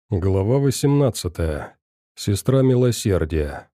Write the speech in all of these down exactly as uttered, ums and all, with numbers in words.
Глава восемнадцатая. Сестра милосердия.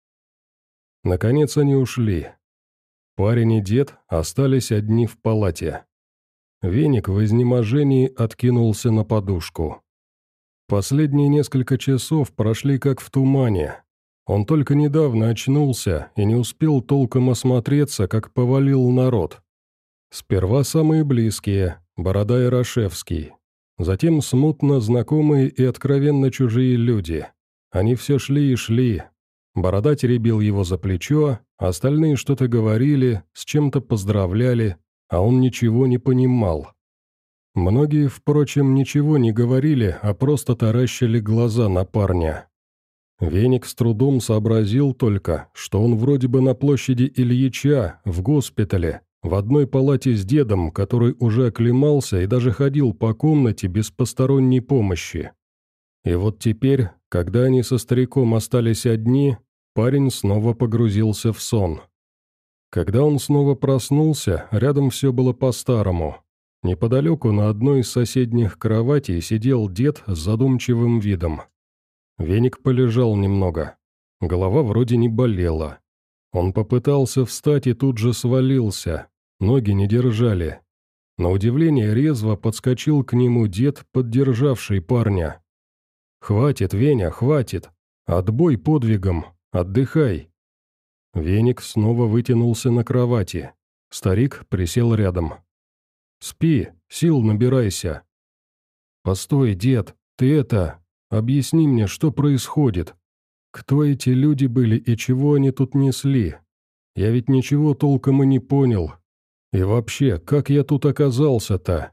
Наконец они ушли. Парень и дед остались одни в палате. Веник в изнеможении откинулся на подушку. Последние несколько часов прошли как в тумане. Он только недавно очнулся и не успел толком осмотреться, как повалил народ. Сперва самые близкие, Борода и Рашевский. Затем смутно знакомые и откровенно чужие люди. Они все шли и шли. Борода теребил его за плечо, остальные что-то говорили, с чем-то поздравляли, а он ничего не понимал. Многие, впрочем, ничего не говорили, а просто таращили глаза на парня. Веник с трудом сообразил только, что он вроде бы на площади Ильича, в госпитале, в одной палате с дедом, который уже оклемался и даже ходил по комнате без посторонней помощи. И вот теперь, когда они со стариком остались одни, парень снова погрузился в сон. Когда он снова проснулся, рядом все было по-старому. Неподалеку на одной из соседних кроватей сидел дед с задумчивым видом. Веник полежал немного. Голова вроде не болела. Он попытался встать и тут же свалился. Ноги не держали. На удивление резво подскочил к нему дед, поддержавший парня. «Хватит, Веня, хватит! Отбой подвигом! Отдыхай!» Веник снова вытянулся на кровати. Старик присел рядом. «Спи, сил набирайся!» «Постой, дед, ты это... Объясни мне, что происходит? Кто эти люди были и чего они тут несли? Я ведь ничего толком и не понял. И вообще, как я тут оказался-то?»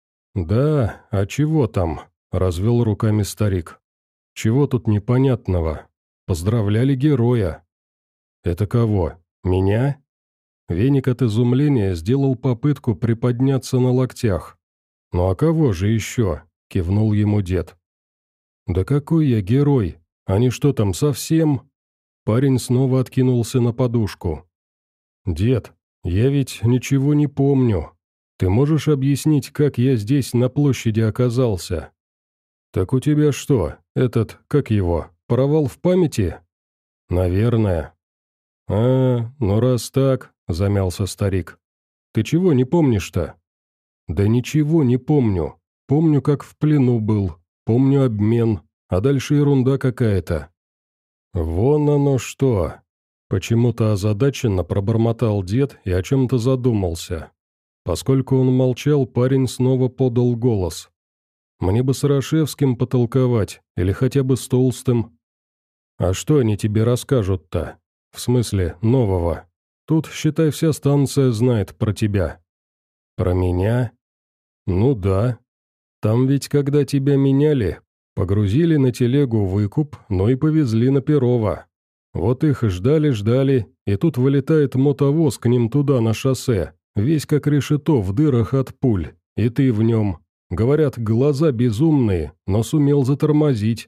«Да, а чего там?» — развел руками старик. «Чего тут непонятного? Поздравляли героя». «Это кого? Меня?» Веник от изумления сделал попытку приподняться на локтях. «Ну а кого же еще?» — кивнул ему дед. «Да какой я герой? Они что там, совсем?» Парень снова откинулся на подушку. «Дед, я ведь ничего не помню. Ты можешь объяснить, как я здесь на площади оказался?» «Так у тебя что, этот, как его, провал в памяти?» «Наверное». «А, ну раз так», — замялся старик. «Ты чего не помнишь-то?» «Да ничего не помню. Помню, как в плену был. Помню обмен, а дальше ерунда какая-то». «Вон оно что!» Почему-то озадаченно пробормотал дед и о чем-то задумался. Поскольку он молчал, парень снова подал голос. «Мне бы с Рашевским потолковать, или хотя бы с Толстым». «А что они тебе расскажут-то? В смысле, нового? Тут, считай, вся станция знает про тебя». «Про меня?» «Ну да. Там ведь, когда тебя меняли, погрузили на телегу выкуп, но и повезли на Перово. Вот их ждали-ждали, и тут вылетает мотовоз к ним туда, на шоссе, весь как решето в дырах от пуль, и ты в нем. Говорят, глаза безумные, но сумел затормозить».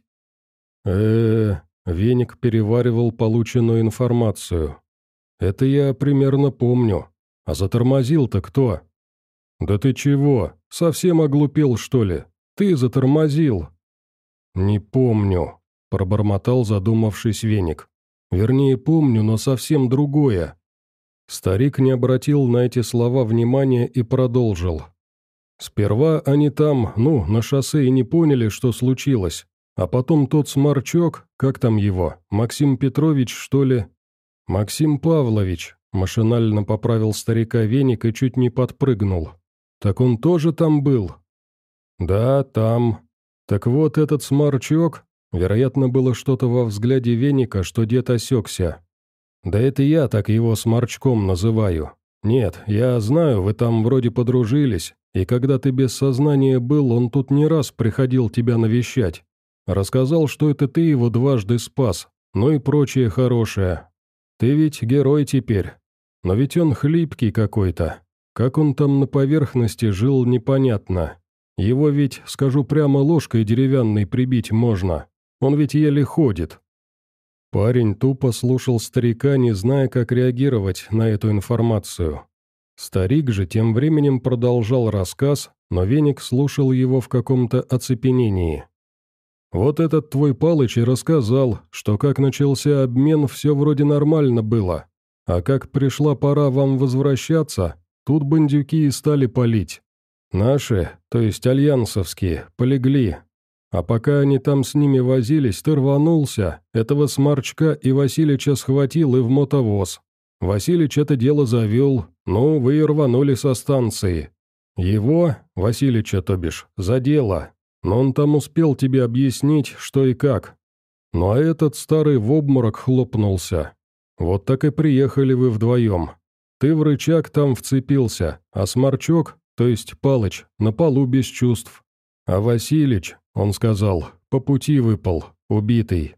э Веник переваривал полученную информацию. «Это я примерно помню. А затормозил-то кто?» «Да ты чего, совсем оглупел, что ли? Ты затормозил». «Не помню», — пробормотал задумавшись Веник. «Вернее, помню, но совсем другое». Старик не обратил на эти слова внимания и продолжил. «Сперва они там, ну, на шоссе и не поняли, что случилось. А потом тот сморчок, как там его, Максим Петрович, что ли?» «Максим Павлович», — машинально поправил старика Веник и чуть не подпрыгнул. «Так он тоже там был?» «Да, там. Так вот этот сморчок...» Вероятно, было что-то во взгляде Веника, что дед осекся. «Да это я так его сморчком называю. Нет, я знаю, вы там вроде подружились, и когда ты без сознания был, он тут не раз приходил тебя навещать. Рассказал, что это ты его дважды спас, ну и прочее хорошее. Ты ведь герой теперь. Но ведь он хлипкий какой-то. Как он там на поверхности жил, непонятно. Его ведь, скажу прямо, ложкой деревянной прибить можно. Он ведь еле ходит». Парень тупо слушал старика, не зная, как реагировать на эту информацию. Старик же тем временем продолжал рассказ, но Веник слушал его в каком-то оцепенении. Вот этот твой Палыч и рассказал, что как начался обмен, все вроде нормально было, а как пришла пора вам возвращаться, тут бандюки и стали палить. Наши, то есть альянсовские, полегли. А пока они там с ними возились, ты рванулся, этого Сморчка и Василича схватил и в мотовоз. Василич это дело завел, ну, вы и рванули со станции. Его, Василича, то бишь, задело, но он там успел тебе объяснить, что и как. Ну а этот старый в обморок хлопнулся. Вот так и приехали вы вдвоем. Ты в рычаг там вцепился, а Сморчок, то есть Палыч, на полу без чувств. А Василич, он сказал, по пути выпал, убитый.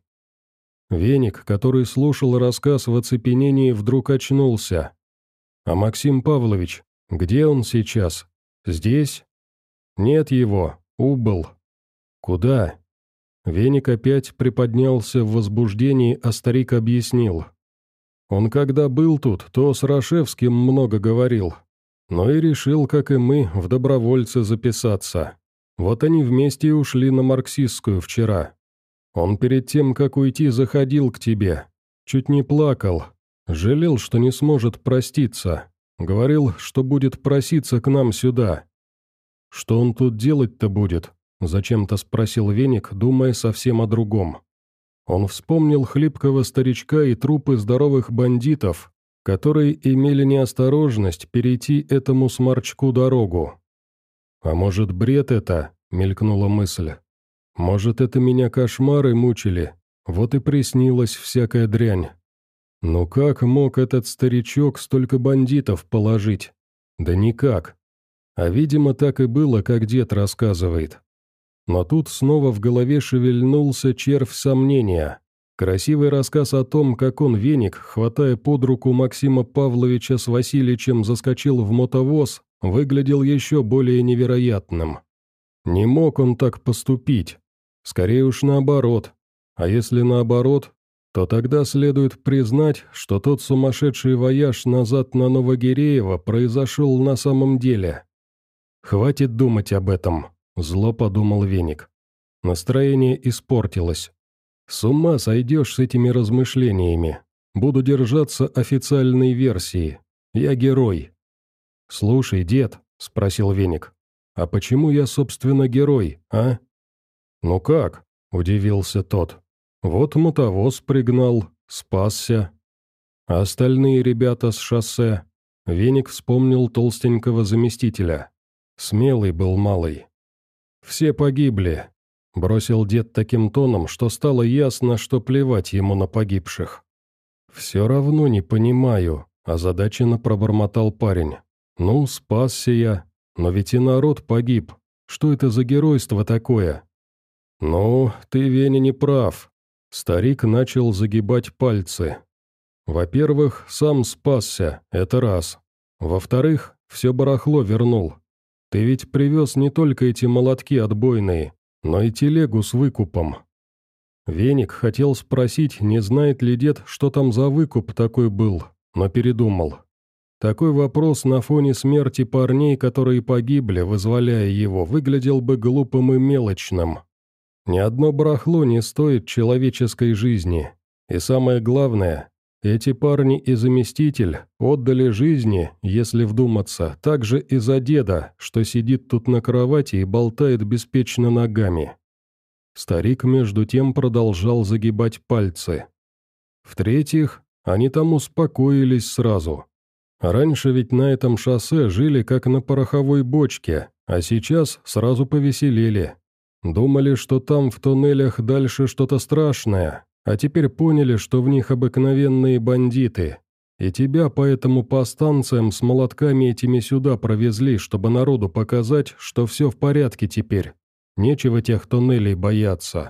Веник, который слушал рассказ в оцепенении, вдруг очнулся. А Максим Павлович, где он сейчас? Здесь? Нет его, убыл. Куда? Веник опять приподнялся в возбуждении, а старик объяснил. Он когда был тут, то с Рашевским много говорил, но и решил, как и мы, в добровольцы записаться. Вот они вместе и ушли на марксистскую вчера. Он перед тем, как уйти, заходил к тебе. Чуть не плакал. Жалел, что не сможет проститься. Говорил, что будет проситься к нам сюда. Что он тут делать-то будет? Зачем-то спросил Веник, думая совсем о другом. Он вспомнил хлипкого старичка и трупы здоровых бандитов, которые имели неосторожность перейти этому Сморчку дорогу. «А может, бред это?» — мелькнула мысль. «Может, это меня кошмары мучили, вот и приснилась всякая дрянь. Ну как мог этот старичок столько бандитов положить? Да никак. А видимо, так и было, как дед рассказывает». Но тут снова в голове шевельнулся червь сомнения. Красивый рассказ о том, как он, Веник, хватая под руку Максима Павловича с Васильичем, заскочил в мотовоз, выглядел еще более невероятным. Не мог он так поступить. Скорее уж наоборот. А если наоборот, то тогда следует признать, что тот сумасшедший вояж назад на Новогиреево произошел на самом деле. «Хватит думать об этом», — зло подумал Веник. Настроение испортилось. «С ума сойдешь с этими размышлениями. Буду держаться официальной версии. Я герой». «Слушай, дед», — спросил Веник, — «а почему я, собственно, герой, а?» «Ну как?» — удивился тот. «Вот мотовоз пригнал, спасся. А остальные ребята с шоссе?» Веник вспомнил толстенького заместителя. Смелый был малый. «Все погибли», — бросил дед таким тоном, что стало ясно, что плевать ему на погибших. «Все равно не понимаю», — озадаченно пробормотал парень. «Ну, спасся я, но ведь и народ погиб. Что это за геройство такое?» «Ну, ты, Веня, не прав». Старик начал загибать пальцы. «Во-первых, сам спасся, это раз. Во-вторых, все барахло вернул. Ты ведь привез не только эти молотки отбойные, но и телегу с выкупом». Веник хотел спросить, не знает ли дед, что там за выкуп такой был, но передумал. Такой вопрос на фоне смерти парней, которые погибли, вызволяя его, выглядел бы глупым и мелочным. Ни одно барахло не стоит человеческой жизни. И самое главное, эти парни и заместитель отдали жизни, если вдуматься, также и за деда, что сидит тут на кровати и болтает беспечно ногами. Старик между тем продолжал загибать пальцы. В-третьих, они там успокоились сразу. Раньше ведь на этом шоссе жили как на пороховой бочке, а сейчас сразу повеселели. Думали, что там в туннелях дальше что-то страшное, а теперь поняли, что в них обыкновенные бандиты. И тебя поэтому по станциям с молотками этими сюда провезли, чтобы народу показать, что все в порядке теперь. Нечего тех туннелей бояться».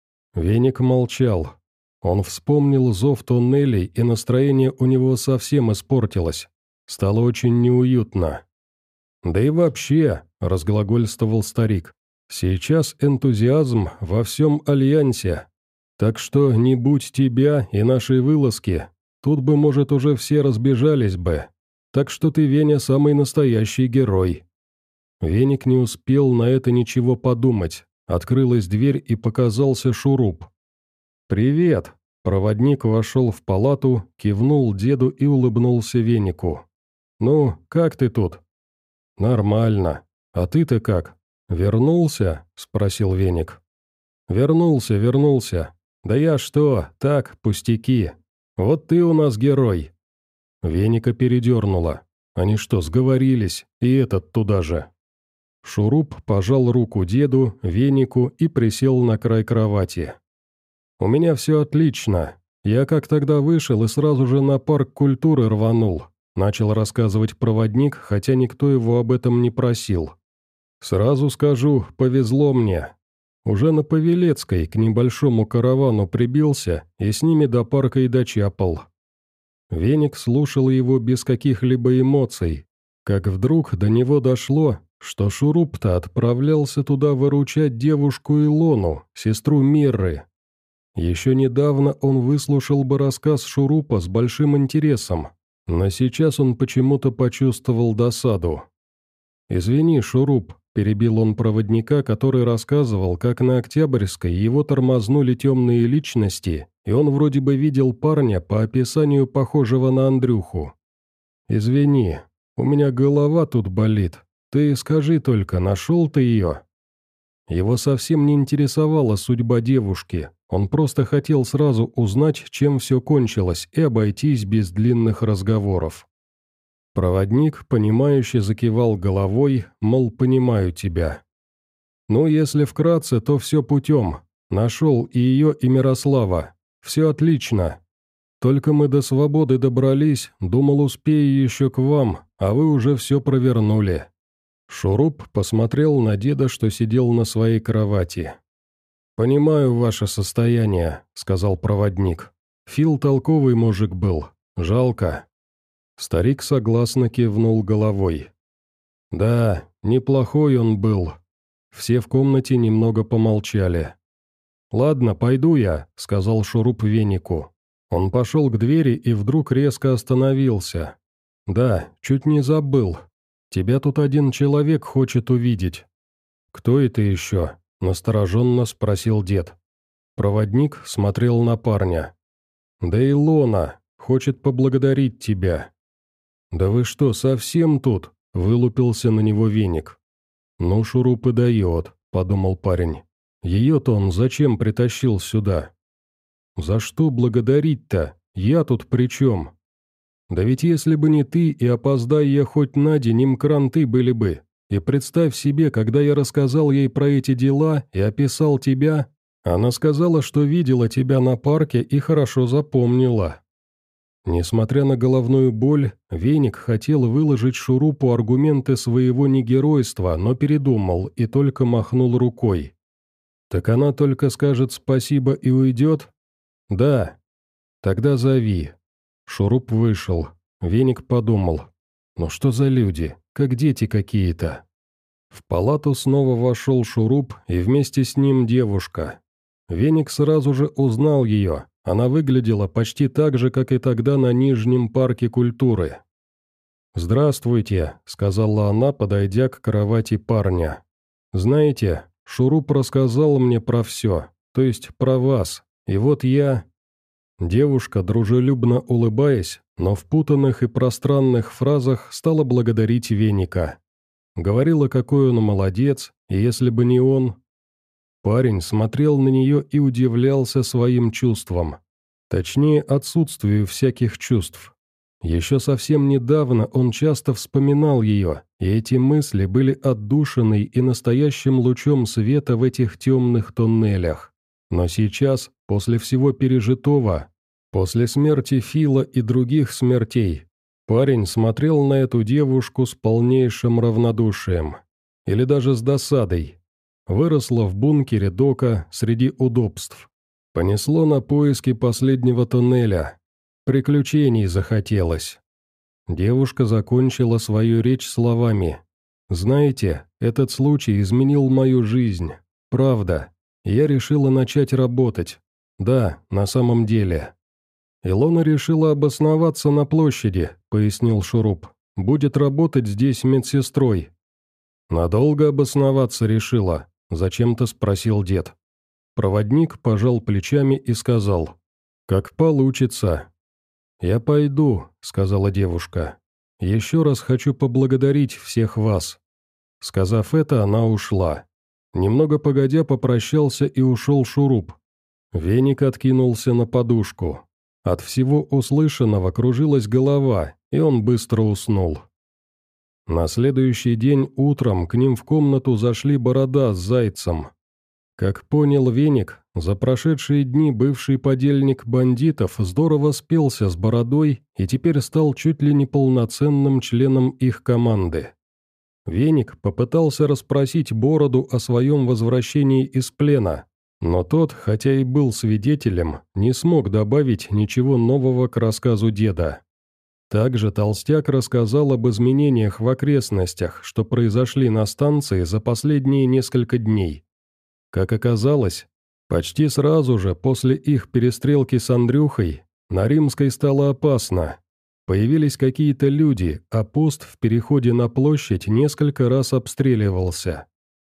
Веник молчал. Он вспомнил зов туннелей, и настроение у него совсем испортилось. Стало очень неуютно. «Да и вообще», — разглагольствовал старик, — «сейчас энтузиазм во всем Альянсе. Так что не будь тебя и нашей вылазки, тут бы, может, уже все разбежались бы. Так что ты, Веня, самый настоящий герой». Веник не успел на это ничего подумать. Открылась дверь и показался Шуруп. «Привет!» Проводник вошел в палату, кивнул деду и улыбнулся Венику. «Ну, как ты тут?» «Нормально. А ты-то как? Вернулся?» – спросил Веник. «Вернулся, вернулся. Да я что, так, пустяки. Вот ты у нас герой». Веника передернула. Они что, сговорились? И этот туда же. Шуруп пожал руку деду, Венику и присел на край кровати. «У меня все отлично. Я как тогда вышел и сразу же на парк культуры рванул», начал рассказывать проводник, хотя никто его об этом не просил. «Сразу скажу, повезло мне. Уже на Павелецкой к небольшому каравану прибился и с ними до парка и дочапал». Веник слушал его без каких-либо эмоций, как вдруг до него дошло, что Шуруп-то отправлялся туда выручать девушку Илону, сестру Мирры. Еще недавно он выслушал бы рассказ Шурупа с большим интересом, но сейчас он почему-то почувствовал досаду. «Извини, Шуруп», – перебил он проводника, который рассказывал, как на Октябрьской его тормознули темные личности, и он вроде бы видел парня по описанию похожего на Андрюху. «Извини, у меня голова тут болит. Ты скажи только, нашел ты ее?» Его совсем не интересовала судьба девушки, он просто хотел сразу узнать, чем все кончилось, и обойтись без длинных разговоров. Проводник, понимающе закивал головой, мол, понимаю тебя. «Ну, если вкратце, то все путем. Нашел и ее, и Мирослава. Все отлично. Только мы до свободы добрались, думал, успею еще к вам, а вы уже все провернули». Шуруп посмотрел на деда, что сидел на своей кровати. «Понимаю ваше состояние», — сказал проводник. «Фил толковый мужик был. Жалко». Старик согласно кивнул головой. «Да, неплохой он был». Все в комнате немного помолчали. «Ладно, пойду я», — сказал Шуруп Венику. Он пошел к двери и вдруг резко остановился. «Да, чуть не забыл. Тебя тут один человек хочет увидеть». «Кто это еще?» – настороженно спросил дед. Проводник смотрел на парня. «Да Илона хочет поблагодарить тебя». «Да вы что, совсем тут?» – вылупился на него Веник. «Ну, Шуруп и дает», – подумал парень. «Ее-то он зачем притащил сюда?» «За что благодарить-то? Я тут при чем?» «Да ведь если бы не ты, и опоздай я хоть на день, им кранты были бы. И представь себе, когда я рассказал ей про эти дела и описал тебя, она сказала, что видела тебя на парке и хорошо запомнила». Несмотря на головную боль, Веник хотел выложить Шурупу аргументы своего негеройства, но передумал и только махнул рукой. «Так она только скажет спасибо и уйдет?» «Да». «Тогда зови». Шуруп вышел. Веник подумал. «Ну что за люди? Как дети какие-то». В палату снова вошел Шуруп и вместе с ним девушка. Веник сразу же узнал ее. Она выглядела почти так же, как и тогда на Нижнем парке культуры. «Здравствуйте», — сказала она, подойдя к кровати парня. «Знаете, Шуруп рассказал мне про все, то есть про вас, и вот я...» Девушка, дружелюбно улыбаясь, но в путанных и пространных фразах стала благодарить Веника. Говорила, какой он молодец, и если бы не он... Парень смотрел на нее и удивлялся своим чувствам. Точнее, отсутствию всяких чувств. Еще совсем недавно он часто вспоминал ее, и эти мысли были отдушиной и настоящим лучом света в этих темных тоннелях. Но сейчас, после всего пережитого, после смерти Фила и других смертей, парень смотрел на эту девушку с полнейшим равнодушием. Или даже с досадой. Выросла в бункере дока среди удобств. Понесло на поиски последнего туннеля. Приключений захотелось. Девушка закончила свою речь словами. «Знаете, этот случай изменил мою жизнь. Правда. Я решила начать работать. Да, на самом деле». «Илона решила обосноваться на площади», — пояснил Шуруп. «Будет работать здесь медсестрой». «Надолго обосноваться решила?» — зачем-то спросил дед. Проводник пожал плечами и сказал: «Как получится». «Я пойду», — сказала девушка. «Еще раз хочу поблагодарить всех вас». Сказав это, она ушла. Немного погодя попрощался и ушел Шуруп. Веник откинулся на подушку. От всего услышанного кружилась голова, и он быстро уснул. На следующий день утром к ним в комнату зашли Борода с Зайцем. Как понял Веник, за прошедшие дни бывший подельник бандитов здорово спелся с Бородой и теперь стал чуть ли не полноценным членом их команды. Веник попытался расспросить Бороду о своем возвращении из плена, но тот, хотя и был свидетелем, не смог добавить ничего нового к рассказу деда. Также Толстяк рассказал об изменениях в окрестностях, что произошли на станции за последние несколько дней. Как оказалось, почти сразу же после их перестрелки с Андрюхой на Римской стало опасно. Появились какие-то люди, а пост в переходе на площадь несколько раз обстреливался.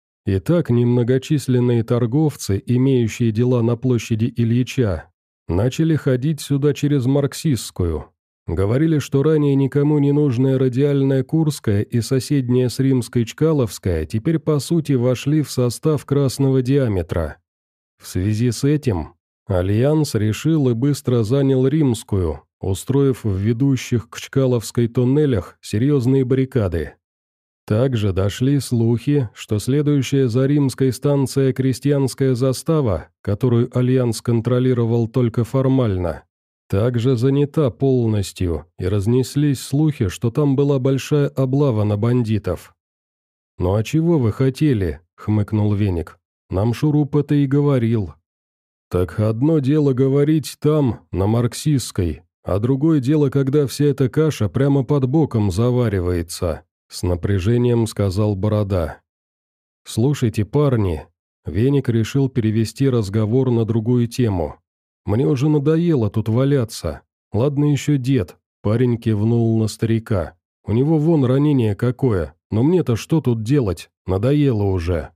И так немногочисленные торговцы, имеющие дела на площади Ильича, начали ходить сюда через Марксистскую. Говорили, что ранее никому не нужная радиальная Курская и соседняя с Римской Чкаловская теперь по сути вошли в состав Красного Диаметра. В связи с этим Альянс решил и быстро занял Римскую, устроив в ведущих к Чкаловской туннелях серьезные баррикады. Также дошли слухи, что следующая за Римской станция Крестьянская застава, которую Альянс контролировал только формально, также занята полностью, и разнеслись слухи, что там была большая облава на бандитов. «Ну а чего вы хотели?» — хмыкнул Веник. «Нам Шуруп это и говорил». «Так одно дело говорить там, на Марксистской, а другое дело, когда вся эта каша прямо под боком заваривается», — с напряжением сказал Борода. «Слушайте, парни», — Веник решил перевести разговор на другую тему. «Мне уже надоело тут валяться. Ладно еще дед», — парень кивнул на старика. «У него вон ранение какое, но мне-то что тут делать? Надоело уже».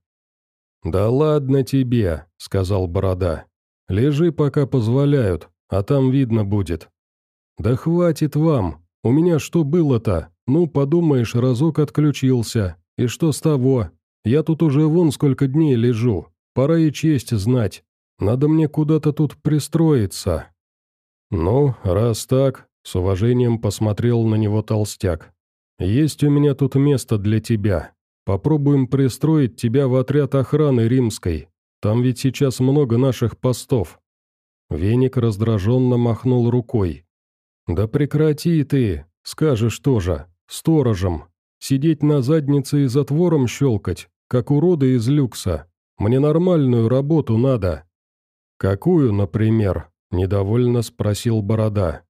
«Да ладно тебе», — сказал Борода. «Лежи, пока позволяют, а там видно будет». «Да хватит вам, у меня что было-то? Ну, подумаешь, разок отключился. И что с того? Я тут уже вон сколько дней лежу, пора и честь знать. Надо мне куда-то тут пристроиться». «Ну, раз так», — с уважением посмотрел на него Толстяк. «Есть у меня тут место для тебя. Попробуем пристроить тебя в отряд охраны Римской. Там ведь сейчас много наших постов». Веник раздраженно махнул рукой. «Да прекрати ты, скажешь тоже, сторожем. Сидеть на заднице и затвором щелкать, как уроды из люкса. Мне нормальную работу надо». «Какую, например?» – недовольно спросил Борода.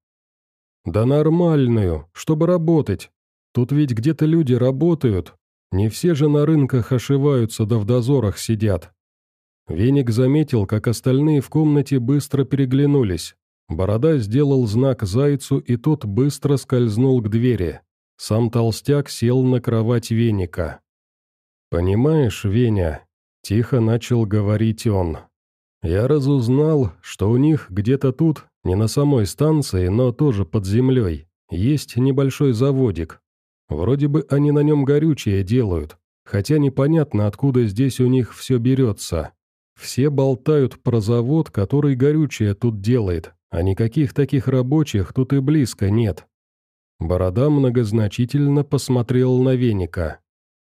«Да нормальную, чтобы работать. Тут ведь где-то люди работают. Не все же на рынках ошиваются да в дозорах сидят». Веник заметил, как остальные в комнате быстро переглянулись. Борода сделал знак Зайцу, и тот быстро скользнул к двери. Сам Толстяк сел на кровать Веника. «Понимаешь, Веня», – тихо начал говорить он, – «я разузнал, что у них где-то тут, не на самой станции, но тоже под землей, есть небольшой заводик. Вроде бы они на нем горючее делают, хотя непонятно, откуда здесь у них все берется. Все болтают про завод, который горючее тут делает, а никаких таких рабочих тут и близко нет». Борода многозначительно посмотрел на Веника.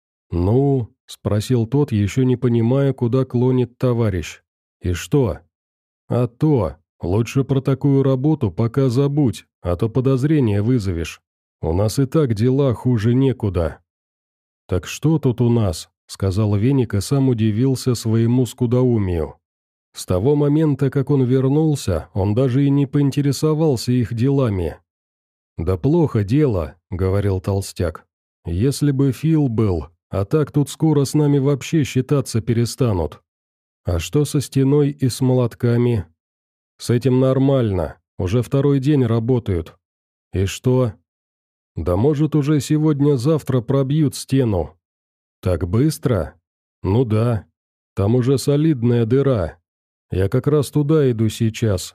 «Ну?» – спросил тот, еще не понимая, куда клонит товарищ. «И что?» «А то, лучше про такую работу пока забудь, а то подозрения вызовешь. У нас и так дела хуже некуда». «Так что тут у нас?» – сказал Веник и сам удивился своему скудоумию. С того момента, как он вернулся, он даже и не поинтересовался их делами. «Да плохо дело», — говорил Толстяк. «Если бы Фил был, а так тут скоро с нами вообще считаться перестанут». «А что со стеной и с молотками?» «С этим нормально, уже второй день работают». «И что?» «Да может уже сегодня-завтра пробьют стену». «Так быстро?» «Ну да». Там уже солидная дыра. Я как раз туда иду сейчас».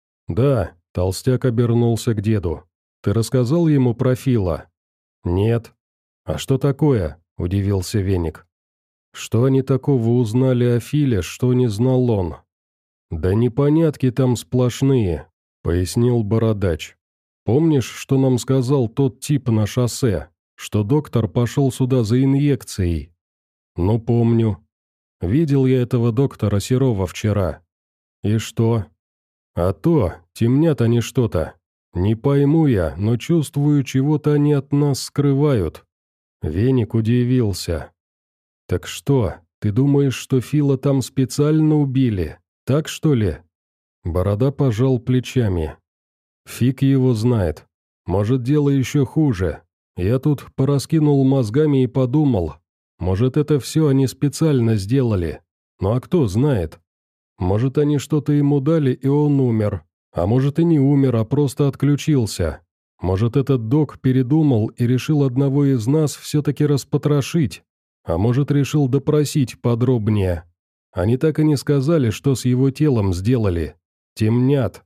«Да», — толстяк обернулся к деду. «Ты рассказал ему про Фила?» «Нет». «А что такое?» — удивился Веник. «Что они такого узнали о Филе, что не знал он?» «Да непонятки там сплошные», — пояснил Бородач. «Помнишь, что нам сказал тот тип на шоссе, что доктор пошел сюда за инъекцией?» «Ну, помню. Видел я этого доктора Серова вчера». «И что?» «А то, темнят они что-то. Не пойму я, но чувствую, чего-то они от нас скрывают». Веник удивился. «Так что, ты думаешь, что Фила там специально убили? Так что ли?» Борода пожал плечами. «Фиг его знает. Может, дело еще хуже. Я тут пораскинул мозгами и подумал, может, это все они специально сделали. Ну а кто знает? Может, они что-то ему дали, и он умер. А может, и не умер, а просто отключился. Может, этот док передумал и решил одного из нас все-таки распотрошить. А может, решил допросить подробнее. Они так и не сказали, что с его телом сделали. Темнят».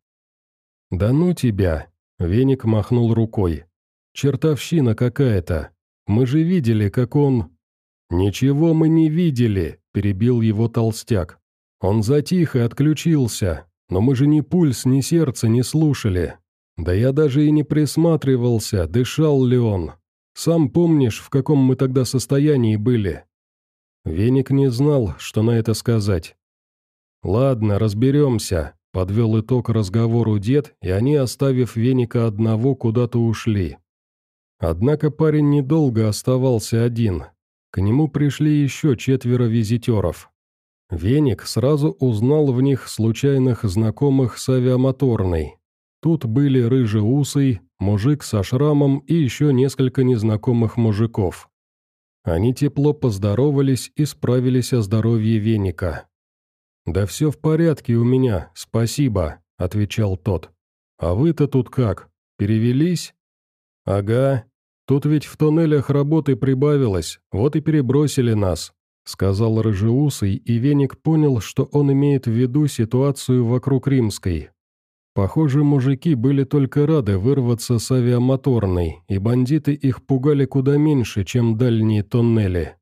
«Да ну тебя!» — Веник махнул рукой. «Чертовщина какая-то. Мы же видели, как он...» «Ничего мы не видели», — перебил его толстяк. «Он затих и отключился, но мы же ни пульс, ни сердце не слушали. Да я даже и не присматривался, дышал ли он. Сам помнишь, в каком мы тогда состоянии были?» Веник не знал, что на это сказать. «Ладно, разберемся», — подвел итог разговору дед, и они, оставив Веника одного, куда-то ушли. Однако парень недолго оставался один. К нему пришли еще четверо визитеров. Веник сразу узнал в них случайных знакомых с авиамоторной. Тут были рыжеусый, мужик со шрамом и еще несколько незнакомых мужиков. Они тепло поздоровались и справились о здоровье Веника. «Да все в порядке у меня, спасибо», — отвечал тот. «А вы-то тут как, перевелись?» «Ага, тут ведь в тоннелях работы прибавилось, вот и перебросили нас», — сказал рыжеусый, и Веник понял, что он имеет в виду ситуацию вокруг Римской. Похоже, мужики были только рады вырваться с авиамоторной, и бандиты их пугали куда меньше, чем дальние тоннели.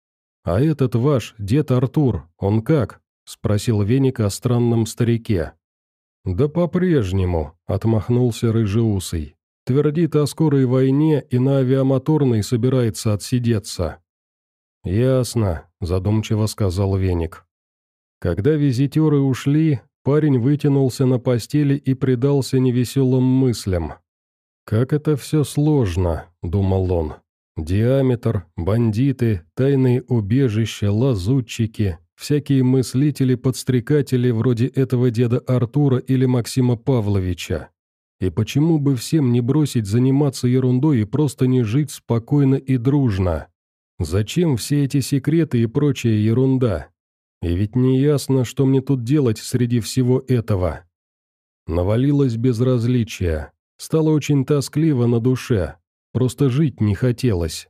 «А этот ваш, дед Артур, он как?» — спросил Веник о странном старике. «Да по-прежнему», — отмахнулся рыжеусый. «Твердит о скорой войне и на авиамоторной собирается отсидеться». «Ясно», — задумчиво сказал Веник. Когда визитеры ушли, парень вытянулся на постели и предался невеселым мыслям. «Как это все сложно», — думал он. «Диаметр, бандиты, тайные убежища, лазутчики, всякие мыслители-подстрекатели вроде этого деда Артура или Максима Павловича. И почему бы всем не бросить заниматься ерундой и просто не жить спокойно и дружно? Зачем все эти секреты и прочая ерунда? И ведь не ясно, что мне тут делать среди всего этого». Навалилось безразличие. Стало очень тоскливо на душе. Просто жить не хотелось.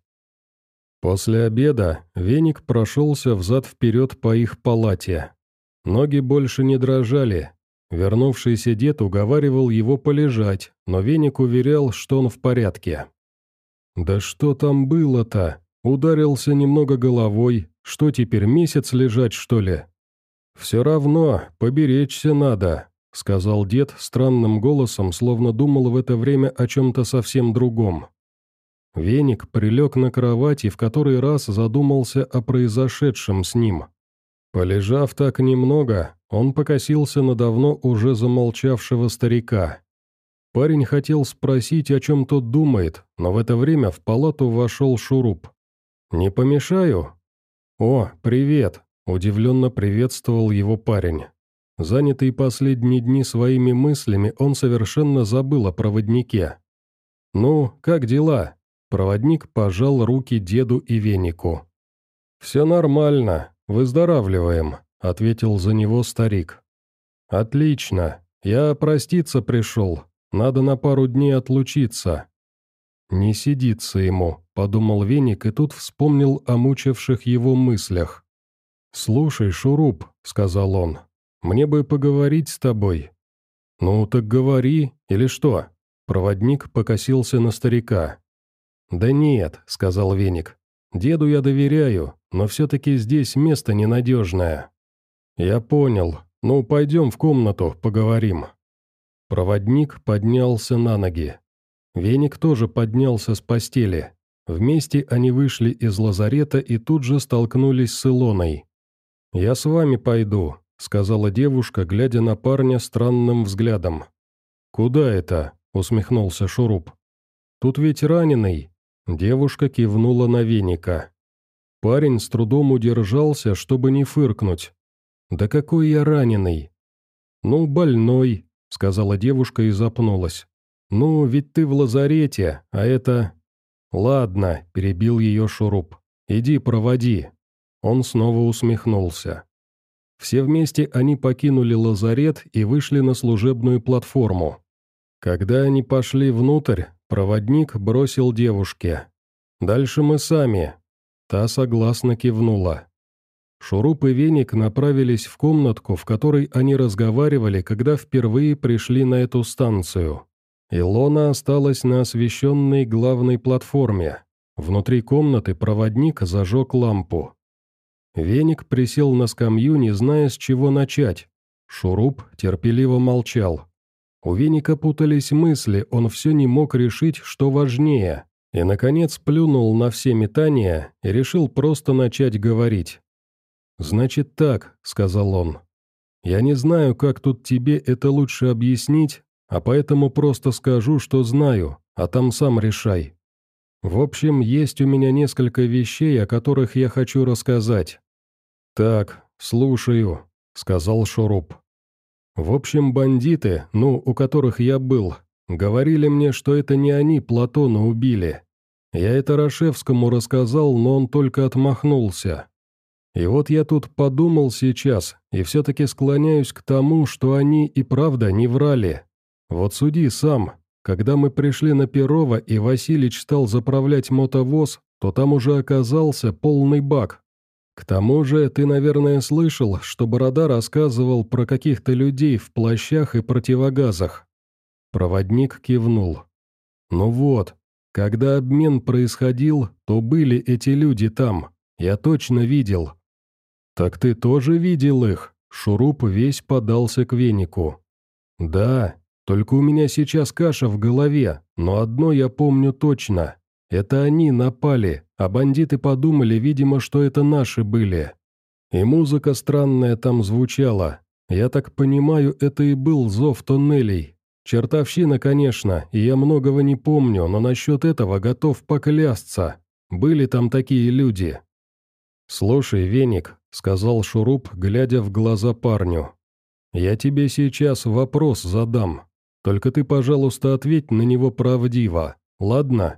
После обеда Веник прошелся взад-вперед по их палате. Ноги больше не дрожали. Вернувшийся дед уговаривал его полежать, но Веник уверял, что он в порядке. «Да что там было-то? Ударился немного головой. Что теперь, месяц лежать, что ли?» «Все равно, поберечься надо», — сказал дед странным голосом, словно думал в это время о чем-то совсем другом. Веник прилег на кровать и в который раз задумался о произошедшем с ним. Полежав так немного, он покосился на давно уже замолчавшего старика. Парень хотел спросить, о чем тот думает, но в это время в палату вошел Шуруп. «Не помешаю?» «О, привет!» – удивленно приветствовал его парень. Занятый последние дни своими мыслями, он совершенно забыл о проводнике. «Ну, как дела?» Проводник пожал руки деду и Венику. «Все нормально, выздоравливаем», — ответил за него старик. «Отлично, я проститься пришел, надо на пару дней отлучиться». «Не сидится ему», — подумал Веник и тут вспомнил о мучивших его мыслях. «Слушай, Шуруп», — сказал он, — «мне бы поговорить с тобой». «Ну, так говори, или что?» Проводник покосился на старика. «Да нет», — сказал Веник, — «деду я доверяю, но все-таки здесь место ненадежное». «Я понял. Ну, пойдем в комнату, поговорим». Проводник поднялся на ноги. Веник тоже поднялся с постели. Вместе они вышли из лазарета и тут же столкнулись с Илоной. «Я с вами пойду», — сказала девушка, глядя на парня странным взглядом. «Куда это?» — усмехнулся Шуруп. «Тут ведь раненый». Девушка кивнула на Веника. Парень с трудом удержался, чтобы не фыркнуть. «Да какой я раненый?» «Ну, больной», — сказала девушка и запнулась. «Ну, ведь ты в лазарете, а это...» «Ладно», — перебил ее Шуруп. «Иди, проводи». Он снова усмехнулся. Все вместе они покинули лазарет и вышли на служебную платформу. Когда они пошли внутрь, проводник бросил девушке. «Дальше мы сами». Та согласно кивнула. Шуруп и Веник направились в комнатку, в которой они разговаривали, когда впервые пришли на эту станцию. Илона осталась на освещенной главной платформе. Внутри комнаты проводник зажег лампу. Веник присел на скамью, не зная, с чего начать. Шуруп терпеливо молчал. У Веника путались мысли, он все не мог решить, что важнее, и, наконец, плюнул на все метания и решил просто начать говорить. «Значит так», — сказал он. «Я не знаю, как тут тебе это лучше объяснить, а поэтому просто скажу, что знаю, а там сам решай. В общем, есть у меня несколько вещей, о которых я хочу рассказать». «Так, слушаю», — сказал Шуруп. «В общем, бандиты, ну, у которых я был, говорили мне, что это не они Платона убили. Я это Рашевскому рассказал, но он только отмахнулся. И вот я тут подумал сейчас, и все-таки склоняюсь к тому, что они и правда не врали. Вот суди сам, когда мы пришли на Перова и Василич стал заправлять мотовоз, то там уже оказался полный бак. К тому же ты, наверное, слышал, что Борода рассказывал про каких-то людей в плащах и противогазах». Проводник кивнул. «Ну вот, когда обмен происходил, то были эти люди там, я точно видел». «Так ты тоже видел их?» Шуруп весь подался к Венику. «Да, только у меня сейчас каша в голове, но одно я помню точно. Это они напали, а бандиты подумали, видимо, что это наши были. И музыка странная там звучала. Я так понимаю, это и был зов тоннелей. Чертовщина, конечно, и я многого не помню, но насчет этого готов поклясться. Были там такие люди». «Слушай, Веник», — сказал Шуруп, глядя в глаза парню, — «я тебе сейчас вопрос задам. Только ты, пожалуйста, ответь на него правдиво, ладно?»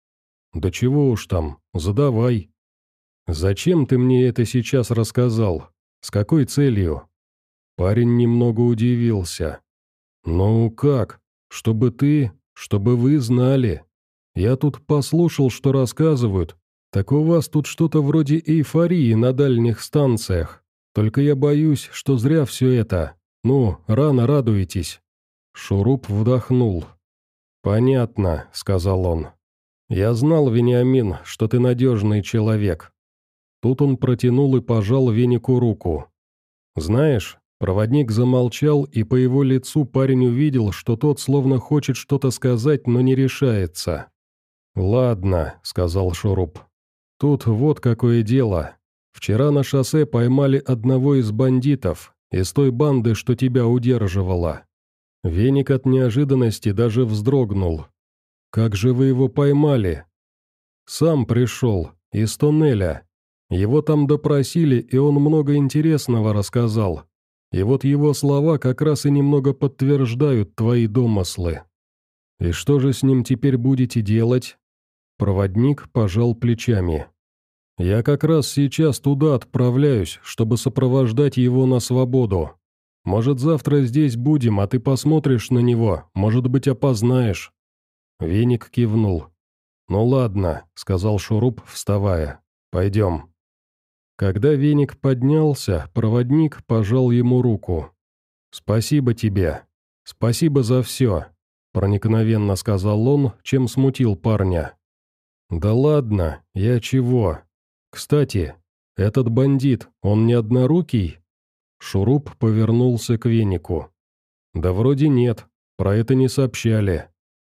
«Да чего уж там, задавай». «Зачем ты мне это сейчас рассказал? С какой целью?» Парень немного удивился. «Ну как? Чтобы ты, чтобы вы знали. Я тут послушал, что рассказывают. Так у вас тут что-то вроде эйфории на дальних станциях. Только я боюсь, что зря все это. Ну, рано радуетесь». Шуруп вдохнул. «Понятно», — сказал он. «Я знал, Вениамин, что ты надежный человек». Тут он протянул и пожал Венику руку. «Знаешь...» Проводник замолчал, и по его лицу парень увидел, что тот словно хочет что-то сказать, но не решается. «Ладно», — сказал Шуруп. «Тут вот какое дело. Вчера на шоссе поймали одного из бандитов, из той банды, что тебя удерживала». Веник от неожиданности даже вздрогнул. «Как же вы его поймали?» «Сам пришел, из тоннеля. Его там допросили, и он много интересного рассказал. И вот его слова как раз и немного подтверждают твои домыслы. И что же с ним теперь будете делать?» Проводник пожал плечами. «Я как раз сейчас туда отправляюсь, чтобы сопровождать его на свободу. Может, завтра здесь будем, а ты посмотришь на него, может быть, опознаешь». Веник кивнул. «Ну ладно», — сказал Шуруп, вставая. «Пойдем». Когда веник поднялся, проводник пожал ему руку. «Спасибо тебе. Спасибо за все», — проникновенно сказал он, чем смутил парня. «Да ладно, я чего? Кстати, этот бандит, он не однорукий?» Шуруп повернулся к венику. «Да вроде нет, про это не сообщали».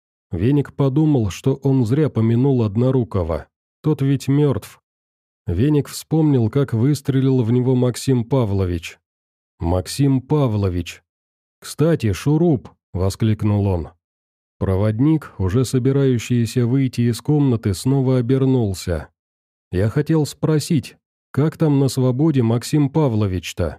Веник подумал, что он зря помянул однорукого. Тот ведь мертв. Веник вспомнил, как выстрелил в него Максим Павлович. «Максим Павлович! Кстати, Шуруп!» — воскликнул он. Проводник, уже собирающийся выйти из комнаты, снова обернулся. «Я хотел спросить, как там на свободе Максим Павлович-то?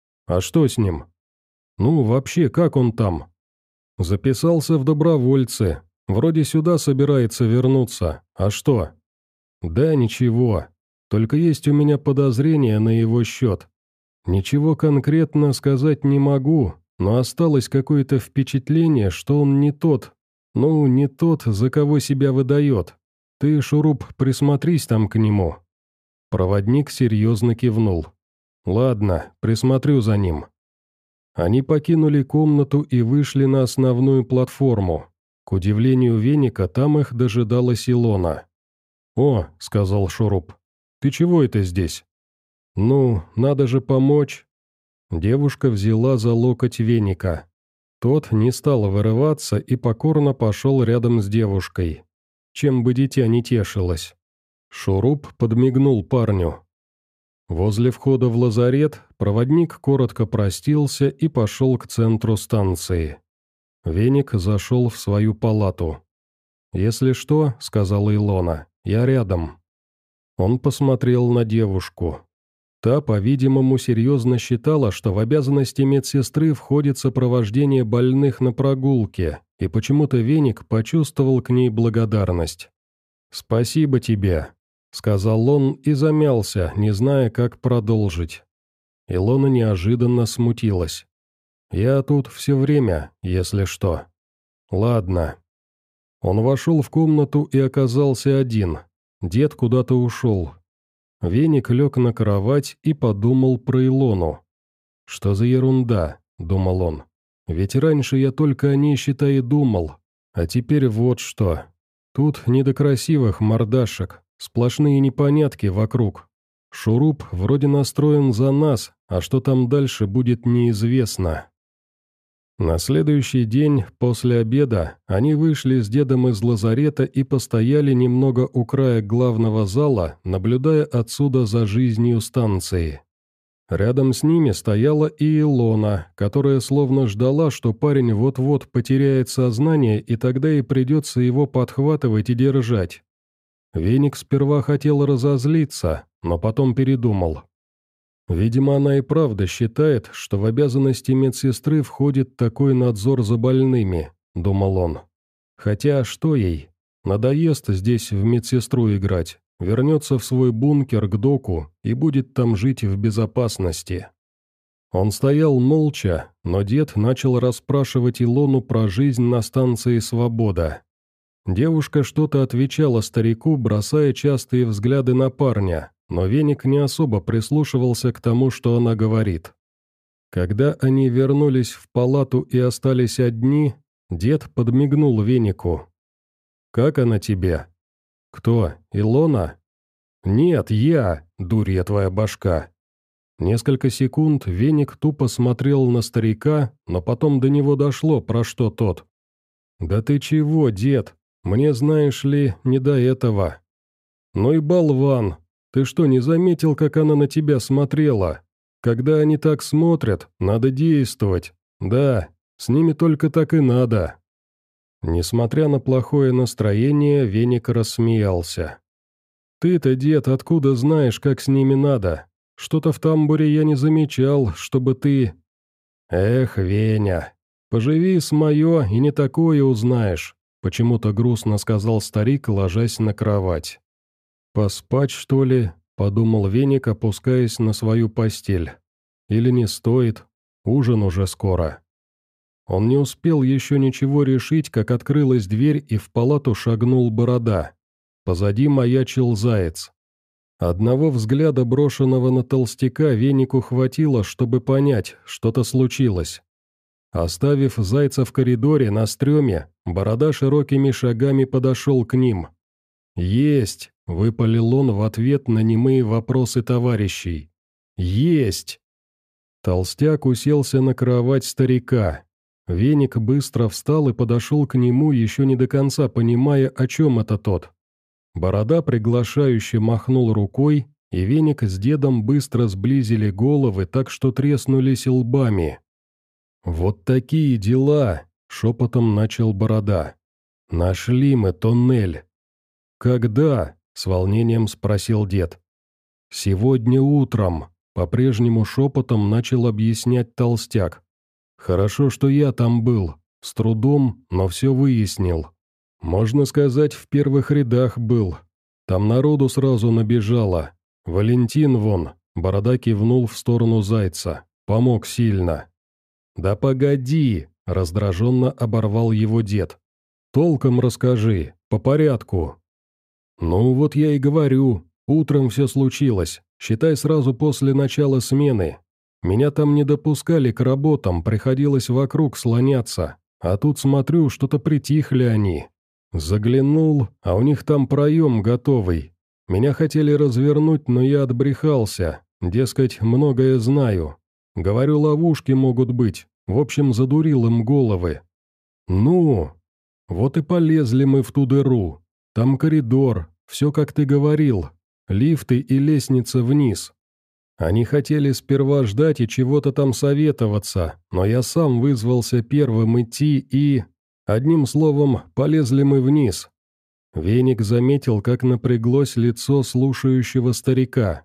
А что с ним? Ну, вообще, как он там?» «Записался в добровольцы. Вроде сюда собирается вернуться. А что?» «Да ничего. Только есть у меня подозрения на его счет. Ничего конкретно сказать не могу, но осталось какое-то впечатление, что он не тот, ну, не тот, за кого себя выдает. Ты, Шуруп, присмотрись там к нему». Проводник серьезно кивнул. «Ладно, присмотрю за ним». Они покинули комнату и вышли на основную платформу. К удивлению Веника, там их дожидалась Илона. «О», — сказал Шуруп, — «ты чего это здесь?» «Ну, надо же помочь». Девушка взяла за локоть Веника. Тот не стал вырываться и покорно пошел рядом с девушкой. Чем бы дитя не тешилось. Шуруп подмигнул парню. Возле входа в лазарет проводник коротко простился и пошел к центру станции. Веник зашел в свою палату. «Если что, — сказала Илона, — я рядом». Он посмотрел на девушку. Та, по-видимому, серьезно считала, что в обязанности медсестры входит сопровождение больных на прогулке, и почему-то Веник почувствовал к ней благодарность. «Спасибо тебе», — сказал он и замялся, не зная, как продолжить. Илона неожиданно смутилась. «Я тут все время, если что». «Ладно». Он вошел в комнату и оказался один. Дед куда-то ушел. Веник лег на кровать и подумал про Илону. «Что за ерунда?» — думал он. «Ведь раньше я только о ней, считай, и думал. А теперь вот что. Тут не до красивых мордашек, сплошные непонятки вокруг. Шуруп вроде настроен за нас, а что там дальше будет неизвестно». На следующий день, после обеда, они вышли с дедом из лазарета и постояли немного у края главного зала, наблюдая отсюда за жизнью станции. Рядом с ними стояла и Илона, которая словно ждала, что парень вот-вот потеряет сознание, и тогда и придется его подхватывать и держать. Веник сперва хотел разозлиться, но потом передумал. Видимо, она и правда считает, что в обязанности медсестры входит такой надзор за больными, думал он. Хотя что ей? Надоест здесь в медсестру играть, вернется в свой бункер к доку и будет там жить в безопасности. Он стоял молча, но дед начал расспрашивать Илону про жизнь на станции «Свобода». Девушка что-то отвечала старику, бросая частые взгляды на парня, но Веник не особо прислушивался к тому, что она говорит. Когда они вернулись в палату и остались одни, дед подмигнул Венику. «Как она тебе?» «Кто, Илона?» «Нет, я, дурья твоя башка». Несколько секунд Веник тупо смотрел на старика, но потом до него дошло, про что тот. «Да ты чего, дед? Мне, знаешь ли, не до этого». «Ну и болван. Ты что, не заметил, как она на тебя смотрела? Когда они так смотрят, надо действовать. Да, с ними только так и надо». Несмотря на плохое настроение, Веник рассмеялся. «Ты-то, дед, откуда знаешь, как с ними надо? Что-то в тамбуре я не замечал, чтобы ты...» «Эх, Веня, поживи с мое, и не такое узнаешь», — почему-то грустно сказал старик, ложась на кровать. «Поспать, что ли?» — подумал Веник, опускаясь на свою постель. «Или не стоит? Ужин уже скоро». Он не успел еще ничего решить, как открылась дверь, и в палату шагнул Борода. Позади маячил Заяц. Одного взгляда, брошенного на толстяка, венику хватило, чтобы понять, что-то случилось. Оставив зайца в коридоре на стреме, Борода широкими шагами подошел к ним. «Есть!» — выпалил он в ответ на немые вопросы товарищей. «Есть!» Толстяк уселся на кровать старика. Веник быстро встал и подошел к нему, еще не до конца понимая, о чем это тот. Борода приглашающе махнул рукой, и Веник с дедом быстро сблизили головы так, что треснулись лбами. «Вот такие дела!» — шепотом начал Борода. «Нашли мы тоннель». «Когда?» — с волнением спросил дед. «Сегодня утром», — по-прежнему шепотом начал объяснять толстяк. «Хорошо, что я там был, с трудом, но все выяснил. Можно сказать, в первых рядах был. Там народу сразу набежало. Валентин вон», — Борода кивнул в сторону зайца, — «помог сильно». «Да погоди!» — раздраженно оборвал его дед. «Толком расскажи, по порядку». «Ну вот я и говорю, утром все случилось, считай сразу после начала смены. Меня там не допускали к работам, приходилось вокруг слоняться, а тут смотрю, что-то притихли они. Заглянул, а у них там проем готовый. Меня хотели развернуть, но я отбрехался, дескать, многое знаю. Говорю, ловушки могут быть, в общем, задурил им головы. Ну, вот и полезли мы в ту дыру. Там коридор, все как ты говорил, лифты и лестница вниз. Они хотели сперва ждать и чего-то там советоваться, но я сам вызвался первым идти и... Одним словом, полезли мы вниз». Веник заметил, как напряглось лицо слушающего старика.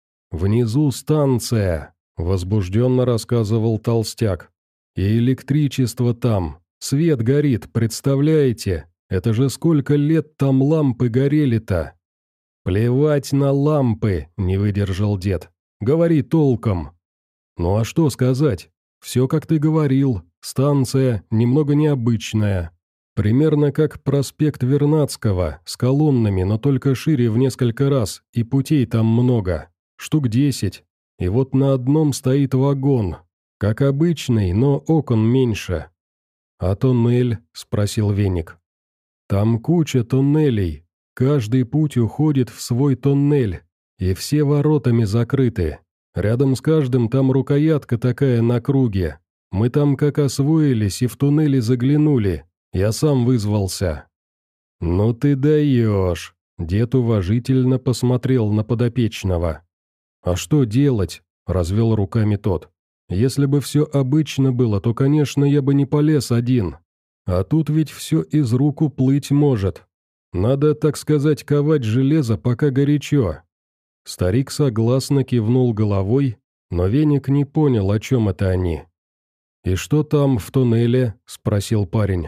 «Внизу станция», — возбужденно рассказывал толстяк. «И электричество там, свет горит, представляете? Это же сколько лет там лампы горели-то!» «Плевать на лампы», — не выдержал дед. «Говори толком». «Ну а что сказать? Все, как ты говорил, станция немного необычная. Примерно как проспект Вернадского, с колоннами, но только шире в несколько раз, и путей там много, штук десять. И вот на одном стоит вагон, как обычный, но окон меньше». «А тоннель?» — спросил Веник. «Там куча тоннелей, каждый путь уходит в свой тоннель, и все воротами закрыты. Рядом с каждым там рукоятка такая на круге. Мы там как освоились и в туннели заглянули. Я сам вызвался». «Ну ты даешь!» — дед уважительно посмотрел на подопечного. «А что делать?» — развел руками тот. «Если бы все обычно было, то, конечно, я бы не полез один. А тут ведь все из рук уплыть может. Надо, так сказать, ковать железо, пока горячо». Старик согласно кивнул головой, но Веник не понял, о чем это они. «И что там в туннеле?» — спросил парень.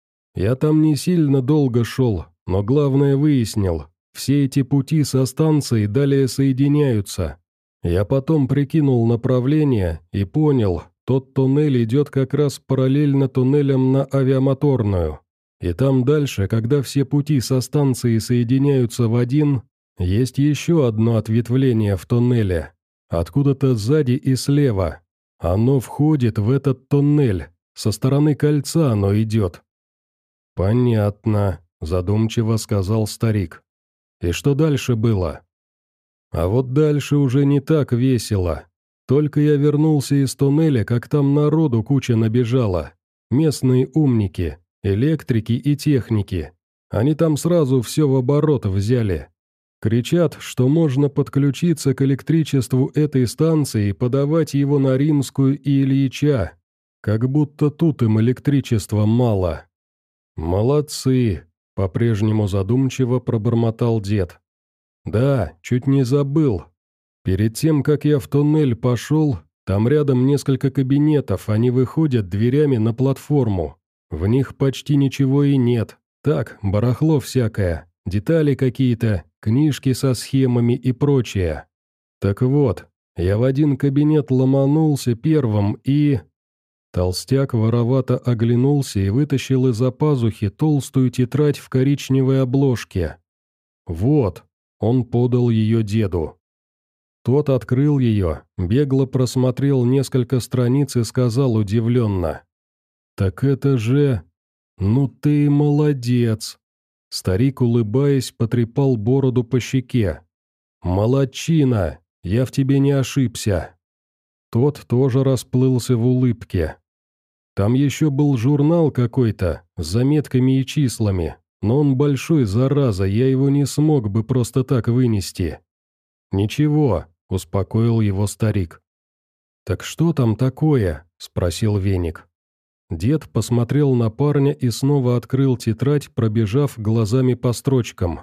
«Я там не сильно долго шел, но главное выяснил. Все эти пути со станцией далее соединяются. Я потом прикинул направление и понял, тот туннель идет как раз параллельно туннелям на авиамоторную. И там дальше, когда все пути со станцией соединяются в один, есть еще одно ответвление в туннеле. Откуда-то сзади и слева. Оно входит в этот туннель. Со стороны кольца оно идет». «Понятно», — задумчиво сказал старик. «И что дальше было?» «А вот дальше уже не так весело. Только я вернулся из туннеля, как там народу куча набежала. Местные умники, электрики и техники. Они там сразу все в оборот взяли. Кричат, что можно подключиться к электричеству этой станции и подавать его на Римскую и Ильича. Как будто тут им электричества мало». «Молодцы», — по-прежнему задумчиво пробормотал дед. «Да, чуть не забыл. Перед тем, как я в туннель пошел, там рядом несколько кабинетов, они выходят дверями на платформу. В них почти ничего и нет. Так, барахло всякое, детали какие-то, книжки со схемами и прочее. Так вот, я в один кабинет ломанулся первым и...» Толстяк воровато оглянулся и вытащил из-за пазухи толстую тетрадь в коричневой обложке. «Вот», он подал ее деду. Тот открыл ее, бегло просмотрел несколько страниц и сказал удивленно: «Так это же... Ну ты молодец!» Старик, улыбаясь, потрепал бороду по щеке. «Молодчина! Я в тебе не ошибся!» Тот тоже расплылся в улыбке. Там еще был журнал какой-то, с заметками и числами, но он большой, зараза, я его не смог бы просто так вынести. «Ничего», — успокоил его старик. «Так что там такое?» — спросил Веник. Дед посмотрел на парня и снова открыл тетрадь, пробежав глазами по строчкам.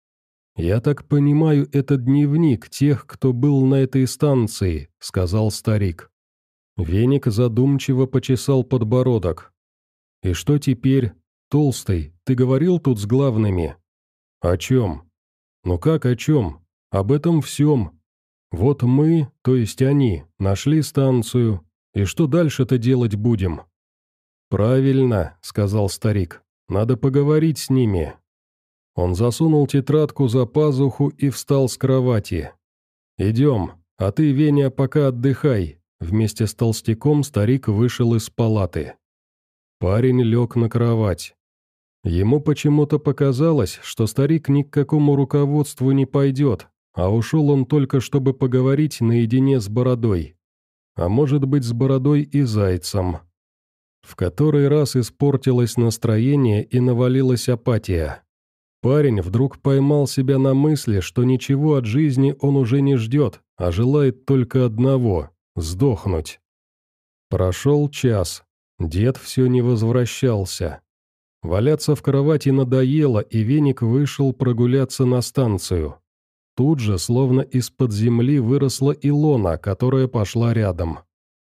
«Я так понимаю, это дневник тех, кто был на этой станции», — сказал старик. Веник задумчиво почесал подбородок. «И что теперь? Толстый, ты говорил тут с главными?» «О чем?» «Ну как о чем? Об этом всем. Вот мы, то есть они, нашли станцию. И что дальше-то делать будем?» «Правильно», — сказал старик. «Надо поговорить с ними». Он засунул тетрадку за пазуху и встал с кровати. «Идем, а ты, Веня, пока отдыхай». Вместе с толстяком старик вышел из палаты. Парень лег на кровать. Ему почему-то показалось, что старик ни к какому руководству не пойдет, а ушел он только, чтобы поговорить наедине с Бородой. А может быть, с Бородой и Зайцем. В который раз испортилось настроение и навалилась апатия. Парень вдруг поймал себя на мысли, что ничего от жизни он уже не ждет, а желает только одного — сдохнуть. Прошел час. Дед все не возвращался. Валяться в кровати надоело, и Веник вышел прогуляться на станцию. Тут же, словно из-под земли, выросла Илона, которая пошла рядом.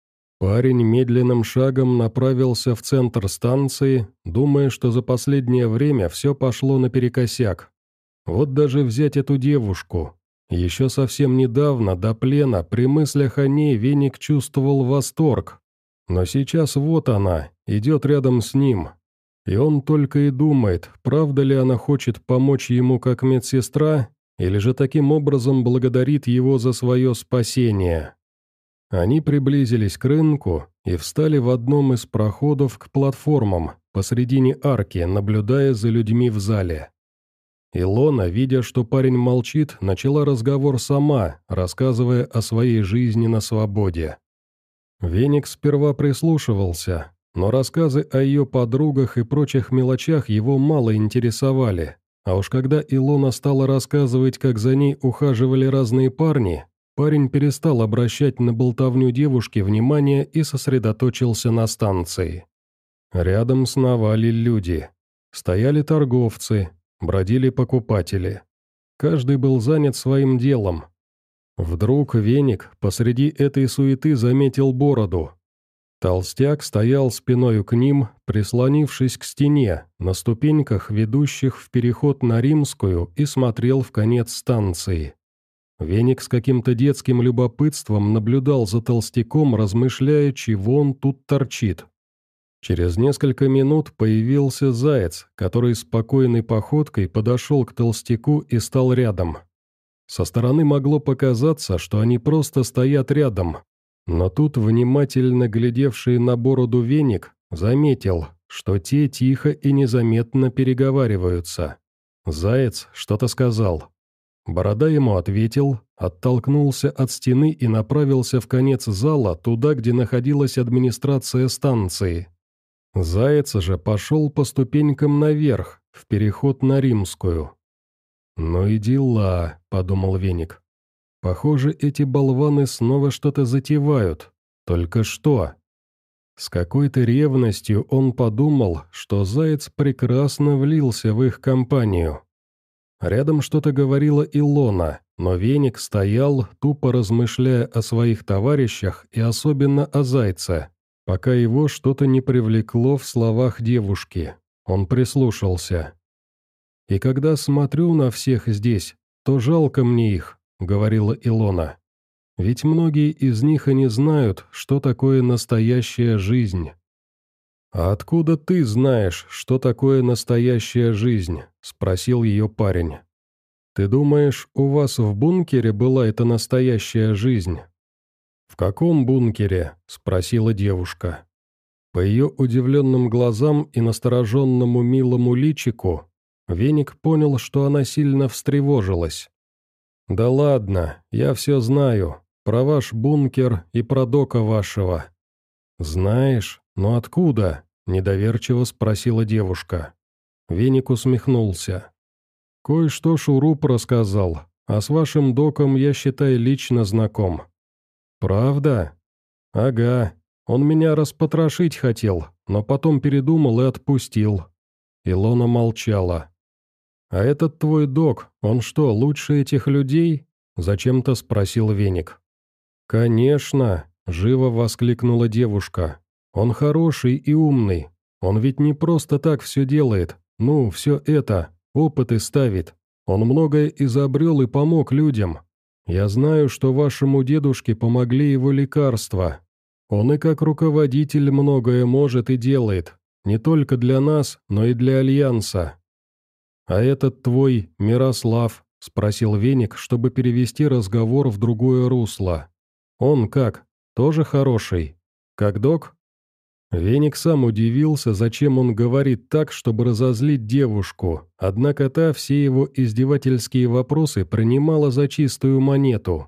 Парень медленным шагом направился в центр станции, думая, что за последнее время все пошло наперекосяк. Вот даже взять эту девушку. Еще совсем недавно, до плена, при мыслях о ней Веник чувствовал восторг. Но сейчас вот она, идет рядом с ним. И он только и думает, правда ли она хочет помочь ему как медсестра, или же таким образом благодарит его за свое спасение. Они приблизились к рынку и встали в одном из проходов к платформам, посредине арки, наблюдая за людьми в зале. Илона, видя, что парень молчит, начала разговор сама, рассказывая о своей жизни на свободе. Веник сперва прислушивался, но рассказы о ее подругах и прочих мелочах его мало интересовали, а уж когда Илона стала рассказывать, как за ней ухаживали разные парни, парень перестал обращать на болтовню девушки внимание и сосредоточился на станции. Рядом сновали люди. Стояли торговцы, бродили покупатели. Каждый был занят своим делом. Вдруг Веник посреди этой суеты заметил Бороду. Толстяк стоял спиною к ним, прислонившись к стене, на ступеньках, ведущих в переход на Римскую, и смотрел в конец станции. Веник с каким-то детским любопытством наблюдал за толстяком, размышляя, чего он тут торчит. Через несколько минут появился заяц, который спокойной походкой подошел к толстяку и стал рядом. Со стороны могло показаться, что они просто стоят рядом, но тут внимательно глядевший на Бороду Веник заметил, что те тихо и незаметно переговариваются. Заяц что-то сказал. Борода ему ответил, оттолкнулся от стены и направился в конец зала, туда, где находилась администрация станции. Заяц же пошел по ступенькам наверх, в переход на Римскую. «Ну и дела», — подумал Веник. «Похоже, эти болваны снова что-то затевают. Только что?» С какой-то ревностью он подумал, что Заяц прекрасно влился в их компанию. Рядом что-то говорила Илона, но Веник стоял, тупо размышляя о своих товарищах и особенно о Зайце, пока его что-то не привлекло в словах девушки. Он прислушался. «И когда смотрю на всех здесь, то жалко мне их», — говорила Илона. «Ведь многие из них и не знают, что такое настоящая жизнь». «А откуда ты знаешь, что такое настоящая жизнь?» — спросил ее парень. «Ты думаешь, у вас в бункере была эта настоящая жизнь?» «В каком бункере?» – спросила девушка. По ее удивленным глазам и настороженному милому личику Веник понял, что она сильно встревожилась. «Да ладно, я все знаю, про ваш бункер и про дока вашего». «Знаешь? Но откуда?» – недоверчиво спросила девушка. Веник усмехнулся. «Кое-что Шуруп рассказал, а с вашим доком я, считай, лично знаком». «Правда?» «Ага, он меня распотрошить хотел, но потом передумал и отпустил». Илона молчала. «А этот твой док, он что, лучше этих людей?» – зачем-то спросил Веник. «Конечно!» – живо воскликнула девушка. «Он хороший и умный. Он ведь не просто так все делает. Ну, все это, опыты ставит. Он многое изобрел и помог людям. Я знаю, что вашему дедушке помогли его лекарства. Он и как руководитель многое может и делает. Не только для нас, но и для Альянса». «А этот твой Мирослав?» – спросил Веник, чтобы перевести разговор в другое русло. «Он как? Тоже хороший? Как док?» Веник сам удивился, зачем он говорит так, чтобы разозлить девушку, однако та все его издевательские вопросы принимала за чистую монету.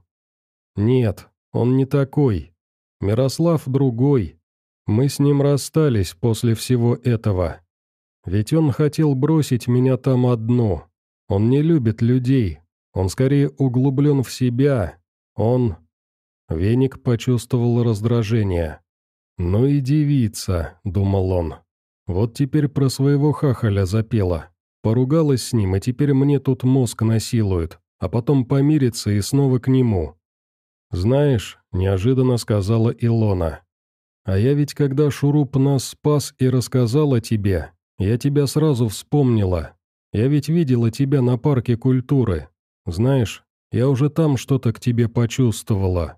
«Нет, он не такой. Мирослав другой. Мы с ним расстались после всего этого. Ведь он хотел бросить меня там одну. Он не любит людей. Он скорее углублен в себя. Он...» Веник почувствовал раздражение. «Ну и девица», — думал он. «Вот теперь про своего хахаля запела. Поругалась с ним, и теперь мне тут мозг насилует, а потом помирится и снова к нему». «Знаешь», — неожиданно сказала Илона, «а я ведь когда Шуруп нас спас и рассказал о тебе, я тебя сразу вспомнила. Я ведь видела тебя на парке культуры. Знаешь, я уже там что-то к тебе почувствовала».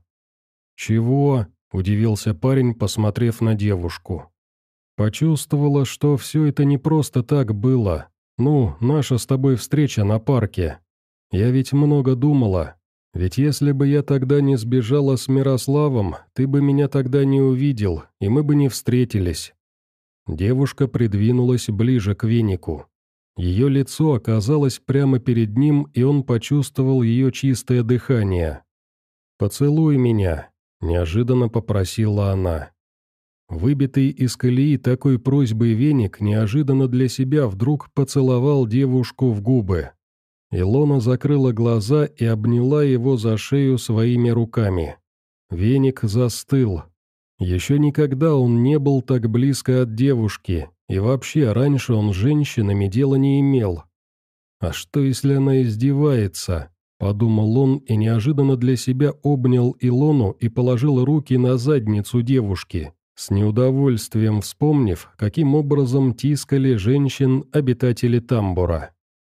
«Чего?» – удивился парень, посмотрев на девушку. «Почувствовала, что все это не просто так было. Ну, наша с тобой встреча на парке. Я ведь много думала. Ведь если бы я тогда не сбежала с Мирославом, ты бы меня тогда не увидел, и мы бы не встретились». Девушка придвинулась ближе к Венику. Ее лицо оказалось прямо перед ним, и он почувствовал ее чистое дыхание. «Поцелуй меня», – неожиданно попросила она. Выбитый из колеи такой просьбой Веник неожиданно для себя вдруг поцеловал девушку в губы. Илона закрыла глаза и обняла его за шею своими руками. Веник застыл. Еще никогда он не был так близко от девушки, и вообще раньше он с женщинами дела не имел. «А что, если она издевается?» – подумал он и неожиданно для себя обнял Илону и положил руки на задницу девушки, с неудовольствием вспомнив, каким образом тискали женщин обитатели тамбура.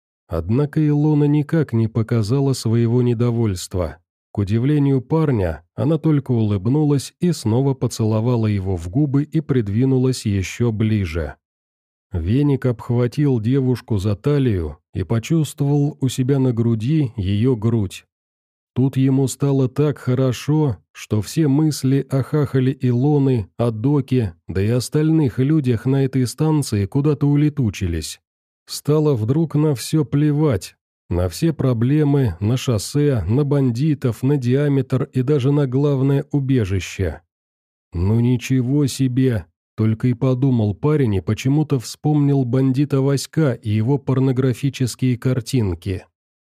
Однако Илона никак не показала своего недовольства. К удивлению парня, она только улыбнулась и снова поцеловала его в губы и придвинулась еще ближе. Веник обхватил девушку за талию и почувствовал у себя на груди ее грудь. Тут ему стало так хорошо, что все мысли о хахале Илоны, о доке, да и остальных людях на этой станции куда-то улетучились. Стало вдруг на все плевать. На все проблемы, на шоссе, на бандитов, на диаметр и даже на главное убежище. «Ну ничего себе!» — только и подумал парень и почему-то вспомнил бандита Васька и его порнографические картинки.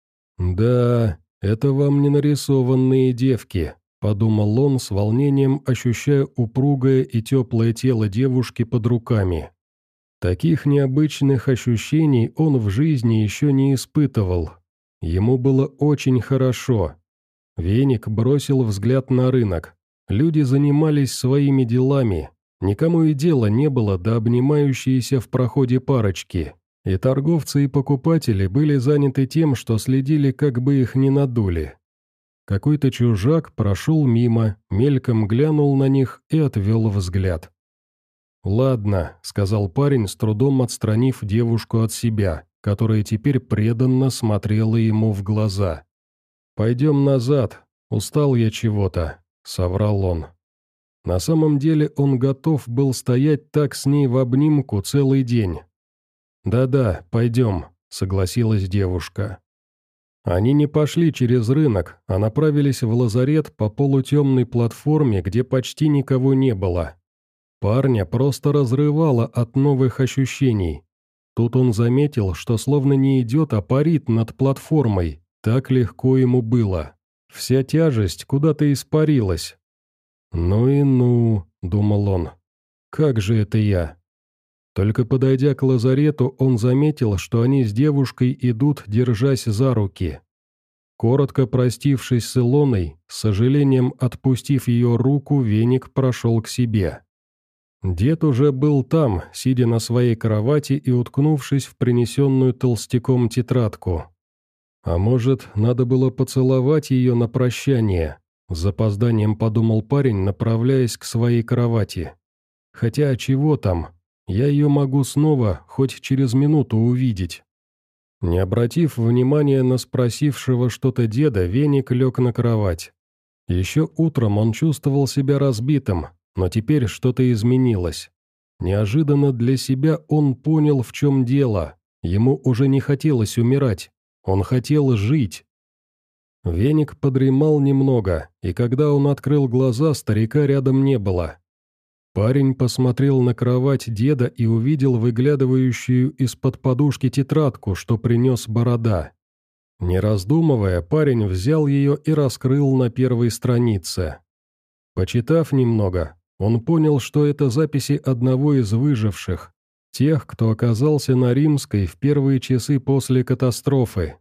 «Да, это вам не нарисованные девки», — подумал он с волнением, ощущая упругое и теплое тело девушки под руками. Таких необычных ощущений он в жизни еще не испытывал. Ему было очень хорошо. Веник бросил взгляд на рынок. Люди занимались своими делами. Никому и дела не было до обнимающейся в проходе парочки. И торговцы и покупатели были заняты тем, что следили, как бы их не надули. Какой-то чужак прошел мимо, мельком глянул на них и отвел взгляд. «Ладно», — сказал парень, с трудом отстранив девушку от себя. которая теперь преданно смотрела ему в глаза. «Пойдем назад, устал я чего-то», — соврал он. На самом деле он готов был стоять так с ней в обнимку целый день. «Да-да, пойдем», — согласилась девушка. Они не пошли через рынок, а направились в лазарет по полутемной платформе, где почти никого не было. Парня просто разрывало от новых ощущений. Тут он заметил, что словно не идет, а парит над платформой. Так легко ему было. Вся тяжесть куда-то испарилась. «Ну и ну», — думал он, — «как же это я?» Только подойдя к лазарету, он заметил, что они с девушкой идут, держась за руки. Коротко простившись с Илоной, с сожалением отпустив ее руку, Веник прошел к себе. Дед уже был там, сидя на своей кровати и уткнувшись в принесенную толстяком тетрадку. А может, надо было поцеловать ее на прощание? С запозданием подумал парень, направляясь к своей кровати. Хотя чего там? Я ее могу снова, хоть через минуту увидеть. Не обратив внимания на спросившего что-то деда, Веник лег на кровать. Еще утром он чувствовал себя разбитым, но теперь что-то изменилось. Неожиданно для себя он понял, в чем дело. Ему уже не хотелось умирать, он хотел жить. Веник подремал немного, и когда он открыл глаза, старика рядом не было. Парень посмотрел на кровать деда и увидел выглядывающую из-под подушки тетрадку, что принес Борода. Не раздумывая, парень взял ее и раскрыл на первой странице. Почитав немного, он понял, что это записи одного из выживших, тех, кто оказался на Римской в первые часы после катастрофы.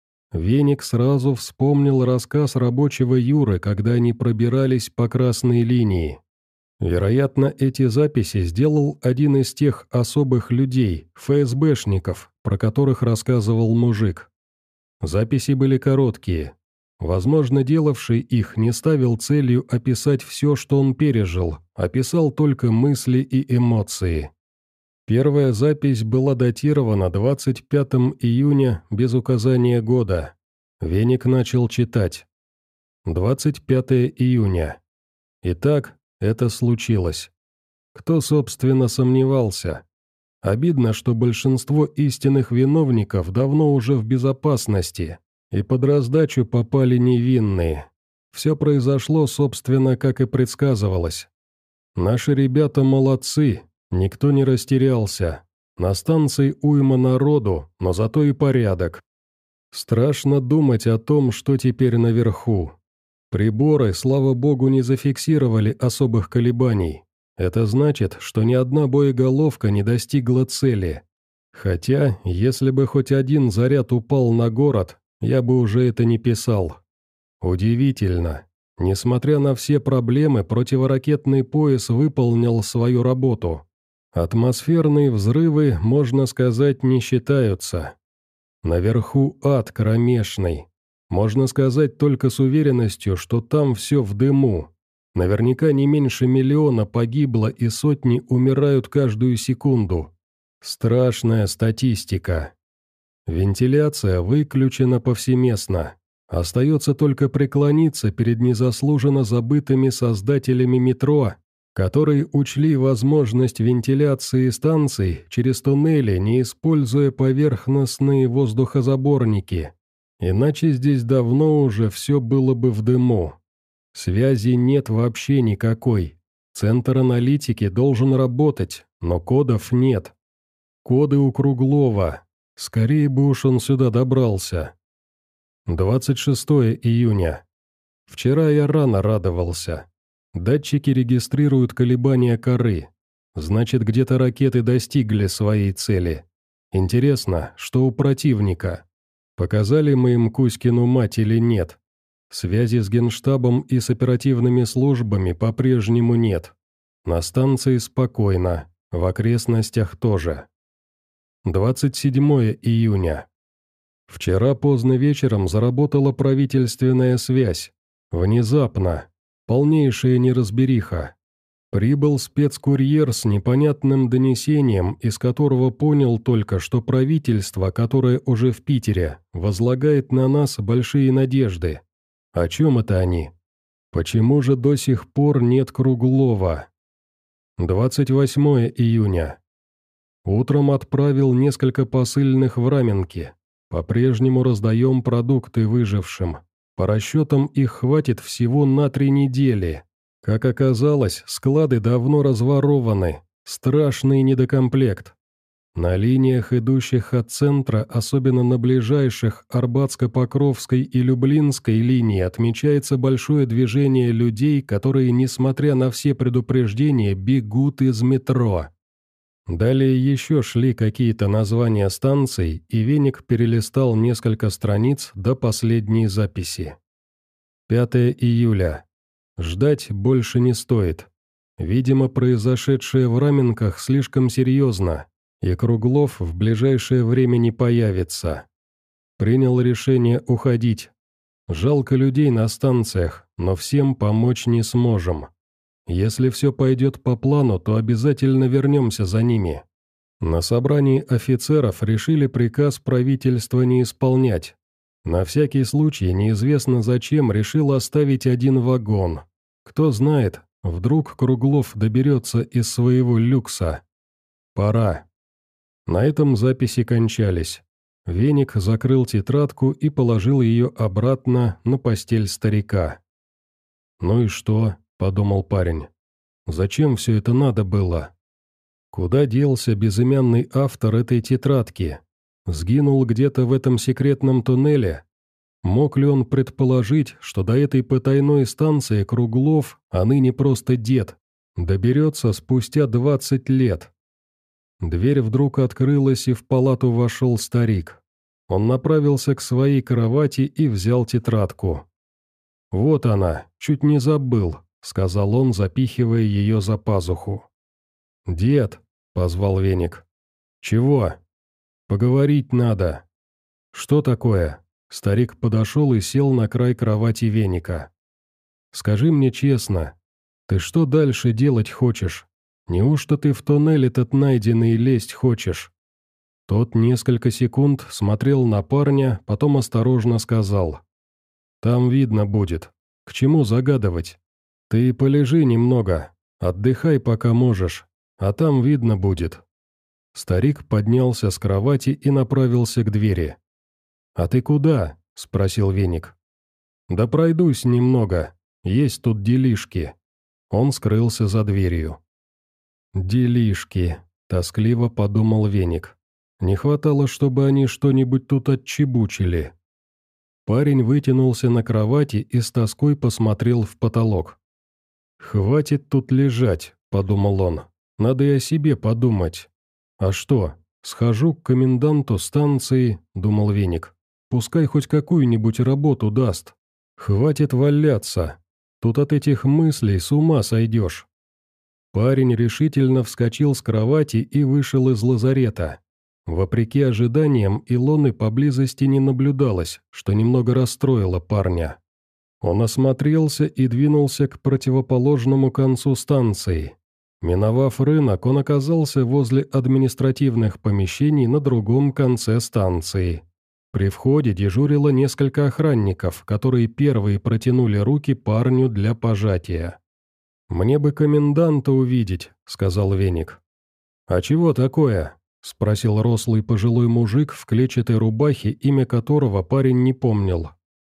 Веник сразу вспомнил рассказ рабочего Юры, когда они пробирались по красной линии. Вероятно, эти записи сделал один из тех особых людей, ФСБшников, про которых рассказывал мужик. Записи были короткие. Возможно, делавший их не ставил целью описать все, что он пережил, описал только мысли и эмоции. Первая запись была датирована двадцать пятого июня без указания года. Веник начал читать. двадцать пятого июня. Итак, это случилось. Кто, собственно, сомневался? Обидно, что большинство истинных виновников давно уже в безопасности, и под раздачу попали невинные. Все произошло, собственно, как и предсказывалось. Наши ребята молодцы, никто не растерялся. На станции уйма народу, но зато и порядок. Страшно думать о том, что теперь наверху. Приборы, слава богу, не зафиксировали особых колебаний. Это значит, что ни одна боеголовка не достигла цели. Хотя, если бы хоть один заряд упал на город, я бы уже это не писал. Удивительно. Несмотря на все проблемы, противоракетный пояс выполнил свою работу. Атмосферные взрывы, можно сказать, не считаются. Наверху ад кромешный. Можно сказать только с уверенностью, что там все в дыму. Наверняка не меньше миллиона погибло и сотни умирают каждую секунду. Страшная статистика. Вентиляция выключена повсеместно. Остается только преклониться перед незаслуженно забытыми создателями метро, которые учли возможность вентиляции станций через туннели, не используя поверхностные воздухозаборники. Иначе здесь давно уже все было бы в дыму. Связи нет вообще никакой. Центр аналитики должен работать, но кодов нет. Коды у Круглова. Скорее бы уж он сюда добрался. двадцать шестого июня. Вчера я рано радовался. Датчики регистрируют колебания коры. Значит, где-то ракеты достигли своей цели. Интересно, что у противника? Показали мы им Кузькину мать или нет? Связи с Генштабом и с оперативными службами по-прежнему нет. На станции спокойно, в окрестностях тоже. двадцать седьмого июня. Вчера поздно вечером заработала правительственная связь. Внезапно. Полнейшая неразбериха. Прибыл спецкурьер с непонятным донесением, из которого понял только, что правительство, которое уже в Питере, возлагает на нас большие надежды. О чем это они? Почему же до сих пор нет Круглова? двадцать восьмое июня. Утром отправил несколько посыльных в Раменки. По-прежнему раздаем продукты выжившим. По расчетам их хватит всего на три недели. Как оказалось, склады давно разворованы. Страшный недокомплект. На линиях, идущих от центра, особенно на ближайших Арбатско-Покровской и Люблинской линии, отмечается большое движение людей, которые, несмотря на все предупреждения, бегут из метро. Далее еще шли какие-то названия станций, и Веник перелистал несколько страниц до последней записи. пятое июля. Ждать больше не стоит. Видимо, произошедшее в Раменках слишком серьезно, и Круглов в ближайшее время не появится. Принял решение уходить. Жалко людей на станциях, но всем помочь не сможем. Если все пойдет по плану, то обязательно вернемся за ними. На собрании офицеров решили приказ правительства не исполнять. На всякий случай, неизвестно зачем, решил оставить один вагон. Кто знает, вдруг Круглов доберется из своего люкса. Пора. На этом записи кончались. Веник закрыл тетрадку и положил ее обратно на постель старика. «Ну и что?» – подумал парень. «Зачем все это надо было? Куда делся безымянный автор этой тетрадки? Сгинул где-то в этом секретном туннеле? Мог ли он предположить, что до этой потайной станции Круглов, а ныне просто дед, доберется спустя двадцать лет?» Дверь вдруг открылась, и в палату вошел старик. Он направился к своей кровати и взял тетрадку. «Вот она, чуть не забыл», — сказал он, запихивая ее за пазуху. «Дед», — позвал Веник. «Чего?» «Поговорить надо». «Что такое?» Старик подошел и сел на край кровати Веника. «Скажи мне честно, ты что дальше делать хочешь? Неужто ты в тоннель этот найденный лезть хочешь?» Тот несколько секунд смотрел на парня, потом осторожно сказал. «Там видно будет. К чему загадывать? Ты полежи немного, отдыхай пока можешь, а там видно будет». Старик поднялся с кровати и направился к двери. «А ты куда?» – спросил Веник. «Да пройдусь немного, есть тут делишки». Он скрылся за дверью. «Делишки», – тоскливо подумал Веник. «Не хватало, чтобы они что-нибудь тут отчебучили». Парень вытянулся на кровати и с тоской посмотрел в потолок. «Хватит тут лежать», – подумал он. «Надо и о себе подумать». «А что, схожу к коменданту станции», – думал Веник. «Пускай хоть какую-нибудь работу даст. Хватит валяться. Тут от этих мыслей с ума сойдешь». Парень решительно вскочил с кровати и вышел из лазарета. Вопреки ожиданиям, Илоны поблизости не наблюдалось, что немного расстроило парня. Он осмотрелся и двинулся к противоположному концу станции. Миновав рынок, он оказался возле административных помещений на другом конце станции. При входе дежурило несколько охранников, которые первые протянули руки парню для пожатия. «Мне бы коменданта увидеть», — сказал Веник. «А чего такое?» — спросил рослый пожилой мужик в клетчатой рубахе, имя которого парень не помнил.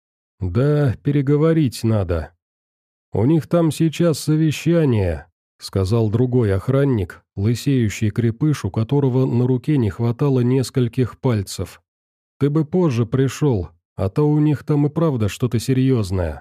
«Да, переговорить надо. У них там сейчас совещание», — сказал другой охранник, лысеющий крепыш, у которого на руке не хватало нескольких пальцев. «Ты бы позже пришел, а то у них там и правда что-то серьезное».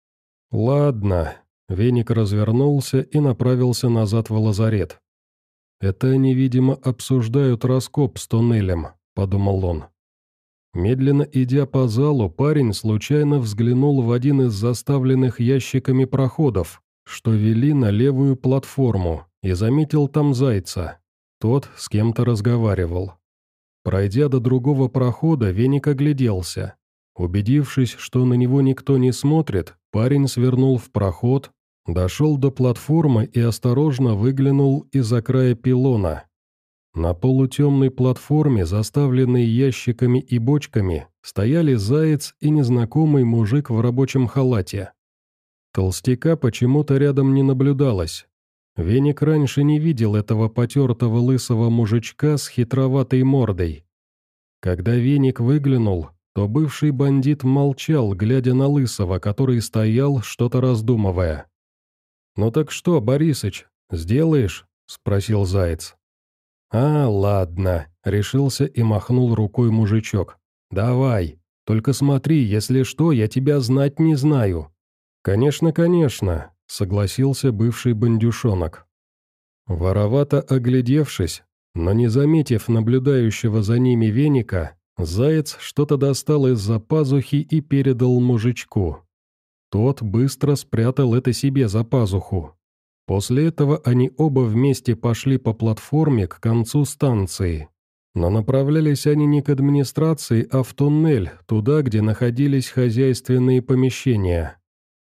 «Ладно», — Веник развернулся и направился назад в лазарет. «Это они, видимо, обсуждают раскоп с туннелем», — подумал он. Медленно идя по залу, парень случайно взглянул в один из заставленных ящиками проходов, что вели на левую платформу, и заметил там зайца. Тот с кем-то разговаривал. Пройдя до другого прохода, Веник огляделся. Убедившись, что на него никто не смотрит, парень свернул в проход, Дошел до платформы и осторожно выглянул из-за края пилона. На полутемной платформе, заставленной ящиками и бочками, стояли заяц и незнакомый мужик в рабочем халате. Толстяка почему-то рядом не наблюдалось. Веник раньше не видел этого потертого лысого мужичка с хитроватой мордой. Когда Веник выглянул, то бывший бандит молчал, глядя на лысого, который стоял, что-то раздумывая. «Ну так что, Борисыч, сделаешь?» — спросил заяц. «А, ладно», — решился и махнул рукой мужичок. «Давай, только смотри, если что, я тебя знать не знаю». «Конечно, конечно», — согласился бывший бандюшонок. Воровато оглядевшись, но не заметив наблюдающего за ними Веника, заяц что-то достал из-за пазухи и передал мужичку. Тот быстро спрятал это себе за пазуху. После этого они оба вместе пошли по платформе к концу станции. Но направлялись они не к администрации, а в туннель, туда, где находились хозяйственные помещения.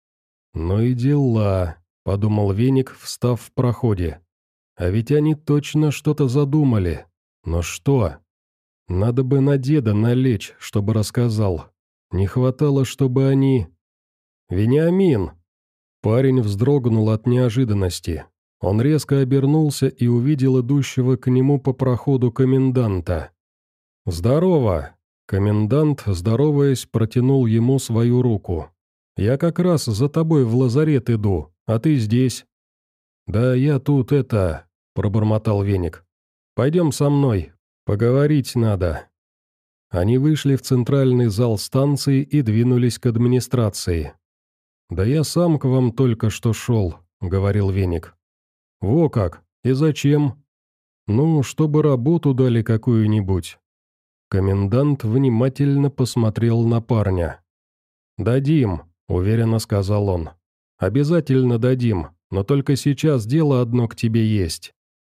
«Ну и дела», — подумал Веник, встав в проходе. «А ведь они точно что-то задумали. Но что? Надо бы на деда налечь, чтобы рассказал. Не хватало, чтобы они...» «Вениамин!» Парень вздрогнул от неожиданности. Он резко обернулся и увидел идущего к нему по проходу коменданта. «Здорово!» Комендант, здороваясь, протянул ему свою руку. «Я как раз за тобой в лазарет иду, а ты здесь». «Да я тут это...» — пробормотал Веник. «Пойдем со мной, поговорить надо». Они вышли в центральный зал станции и двинулись к администрации. «Да я сам к вам только что шел», — говорил Веник. «Во как? И зачем?» «Ну, чтобы работу дали какую-нибудь». Комендант внимательно посмотрел на парня. «Дадим», — уверенно сказал он. «Обязательно дадим, но только сейчас дело одно к тебе есть».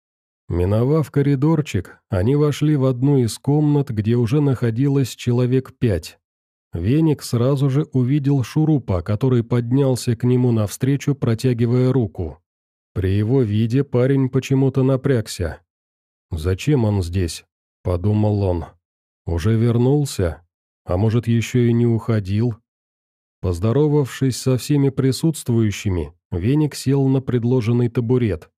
Миновав коридорчик, они вошли в одну из комнат, где уже находилось человек пять. Веник сразу же увидел Шурупа, который поднялся к нему навстречу, протягивая руку. При его виде парень почему-то напрягся. «Зачем он здесь?» – подумал он. «Уже вернулся? А может, еще и не уходил?» Поздоровавшись со всеми присутствующими, Веник сел на предложенный табурет.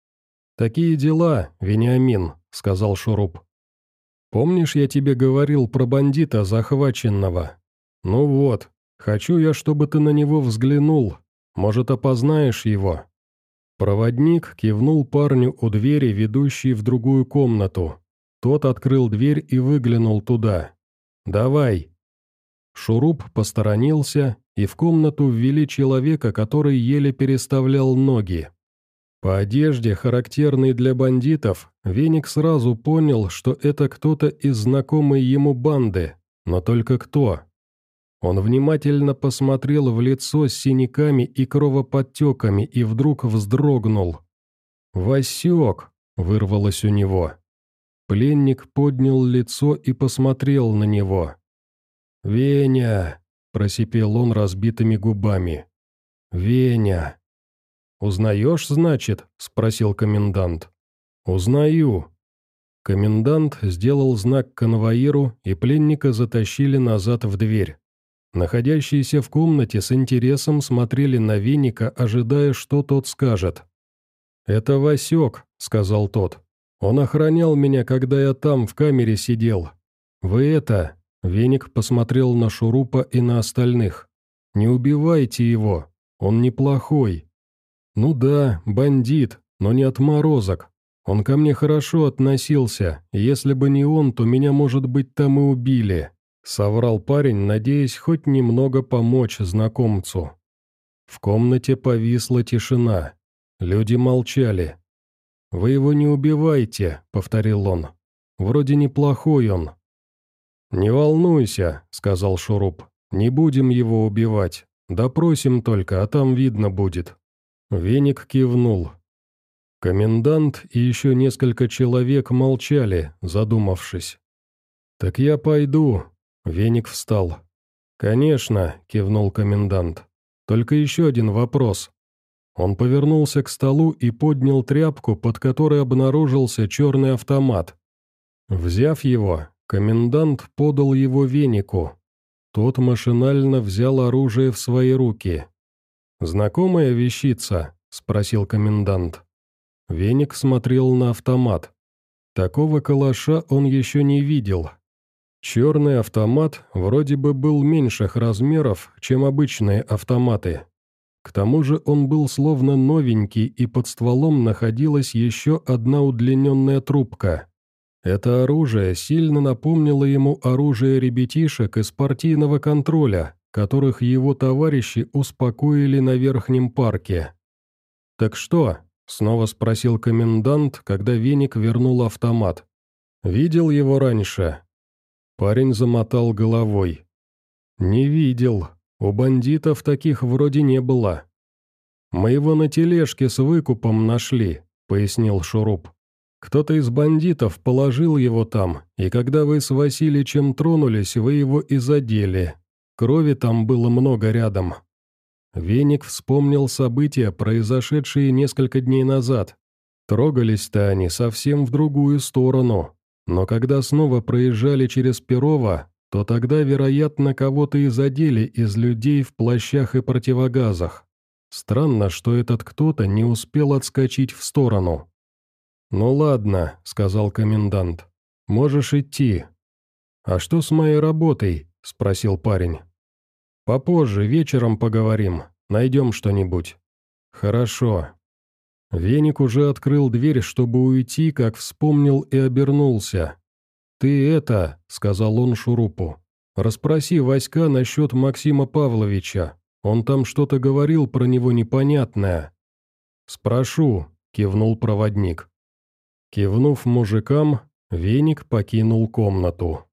«Такие дела, Вениамин», – сказал Шуруп. «Помнишь, я тебе говорил про бандита захваченного? Ну вот, хочу я, чтобы ты на него взглянул. Может, опознаешь его?» Проводник кивнул парню у двери, ведущей в другую комнату. Тот открыл дверь и выглянул туда. «Давай». Шуруп посторонился, и в комнату ввели человека, который еле переставлял ноги. По одежде, характерной для бандитов, Веник сразу понял, что это кто-то из знакомой ему банды, но только кто. Он внимательно посмотрел в лицо с синяками и кровоподтеками и вдруг вздрогнул. «Васек!» — вырвалось у него. Пленник поднял лицо и посмотрел на него. «Веня!» — просипел он разбитыми губами. «Веня!» «Узнаешь, значит?» — спросил комендант. «Узнаю». Комендант сделал знак конвоиру, и пленника затащили назад в дверь. Находящиеся в комнате с интересом смотрели на Веника, ожидая, что тот скажет. «Это Васек», — сказал тот. «Он охранял меня, когда я там в камере сидел. Вы это...» — Веник посмотрел на Шурупа и на остальных. «Не убивайте его, он неплохой». «Ну да, бандит, но не отморозок. Он ко мне хорошо относился, и если бы не он, то меня, может быть, там и убили», — соврал парень, надеясь хоть немного помочь знакомцу. В комнате повисла тишина. Люди молчали. «Вы его не убивайте», — повторил он. «Вроде неплохой он». «Не волнуйся», — сказал Шуруп. «Не будем его убивать. Допросим только, а там видно будет». Веник кивнул. Комендант и еще несколько человек молчали, задумавшись. «Так я пойду», — Веник встал. «Конечно», — кивнул комендант. «Только еще один вопрос». Он повернулся к столу и поднял тряпку, под которой обнаружился черный автомат. Взяв его, комендант подал его Венику. Тот машинально взял оружие в свои руки. «Знакомая вещица?» – спросил комендант. Веник смотрел на автомат. Такого калаша он еще не видел. Черный автомат вроде бы был меньших размеров, чем обычные автоматы. К тому же он был словно новенький, и под стволом находилась еще одна удлиненная трубка. Это оружие сильно напомнило ему оружие ребятишек из партийного контроля, которых его товарищи успокоили на верхнем парке. «Так что?» — снова спросил комендант, когда Веник вернул автомат. «Видел его раньше?» Парень замотал головой. «Не видел. У бандитов таких вроде не было». «Мы его на тележке с выкупом нашли», — пояснил Шуруп. «Кто-то из бандитов положил его там, и когда вы с Василичем тронулись, вы его и задели. Крови там было много рядом». Веник вспомнил события, произошедшие несколько дней назад. Трогались-то они совсем в другую сторону, но когда снова проезжали через Перово, то тогда, вероятно, кого-то и задели из людей в плащах и противогазах. Странно, что этот кто-то не успел отскочить в сторону. «Ну ладно», — сказал комендант, — «можешь идти». «А что с моей работой?» — спросил парень. «Попозже, вечером поговорим, найдем что-нибудь». «Хорошо». Веник уже открыл дверь, чтобы уйти, как вспомнил и обернулся. «Ты это», — сказал он Шурупу, — «расспроси Васька насчет Максима Павловича, он там что-то говорил про него непонятное». «Спрошу», — кивнул проводник. Кивнув мужикам, Веник покинул комнату.